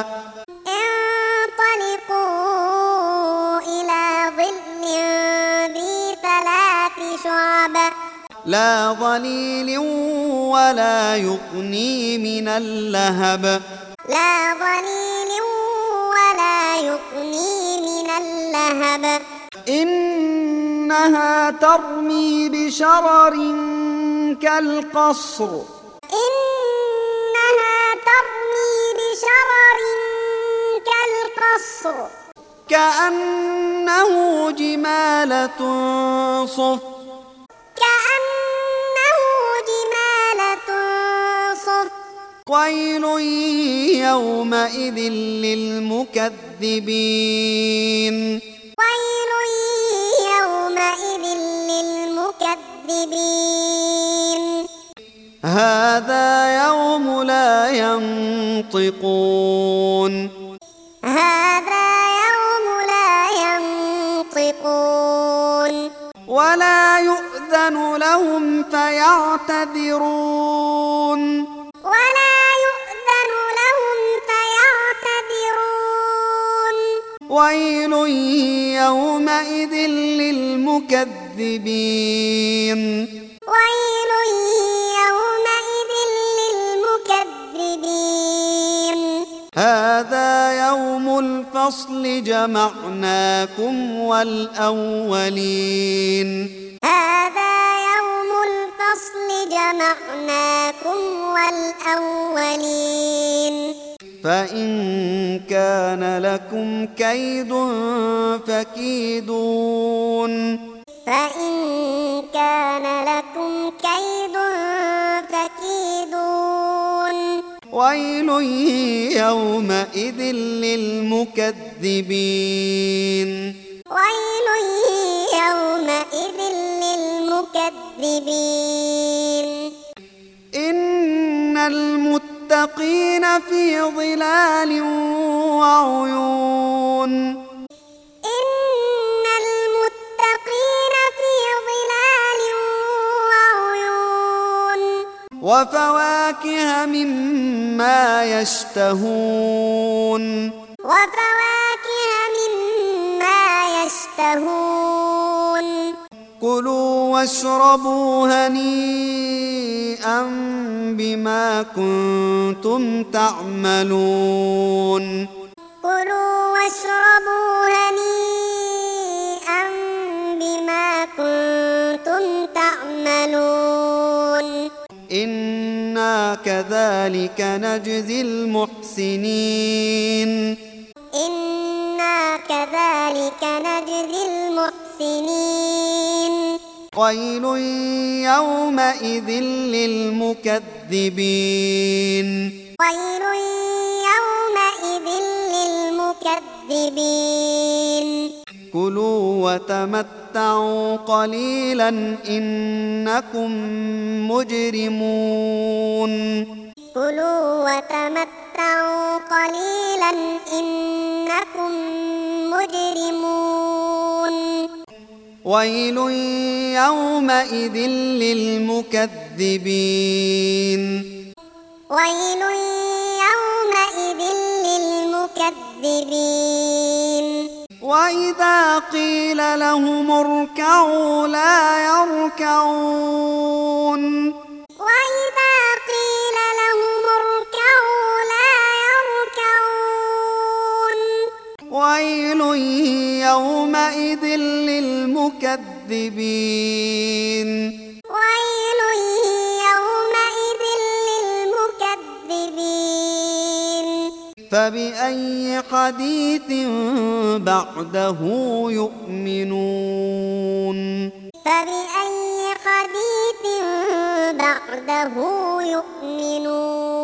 انطلقوا إلى ظل ذي ثلاث شعب لا ظليل ولا يغني من اللهب لا ظليل ولا يغني من اللهب إنها ترمي بشرر كالقصر إنها ترمي بشرر كالقصر كأنه جمالة صفر كأنه جمالة صفر ويل يومئذ للمكذبين ويل يومئذ للمكذبين هذا يوم لا ينطقون هذا يوم لا ينطقون ولا يؤذن لهم فيعتذرون ولا يؤذن لهم فيعتذرون ويل يومئذ للمكذبين ويل يومئذ للمكذبين هذا يوم الفصل جمعناكم والأولين هذا يوم الفصل جمعناكم والأولين فإن كان لكم كيد فكيدون فإن كان لكم كيد فكيدون ويل يومئذ للمكذبين ويل يومئذ للمكذبين إن المتقين في ظلال وعيون إن المتقين في ظلال وعيون وفواكه مما يشتهون وفواكه مما يشتهون كلوا واشربوا هنيئا بما كنتم تعملون كلوا واشربوا هنيئا بما كنتم تعملون إنا كذلك نجزي المحسنين إنا كذلك نجزي المحسنين ويل يومئذ للمكذبين ويل يومئذ للمكذبين كلوا وتمتعوا قليلا إنكم مجرمون كلوا وتمتعوا قليلا إنكم مجرمون ويل يومئذ للمكذبين ويل يومئذ للمكذبين وإذا قيل لهم اركعوا لا يركعون وإذا قيل لهم اركعوا لا يركعون ويل يومئذ للمكذبين ويل يومئذ للمكذبين فبأي حديث بعده يؤمنون فبأي حديث بعده يؤمنون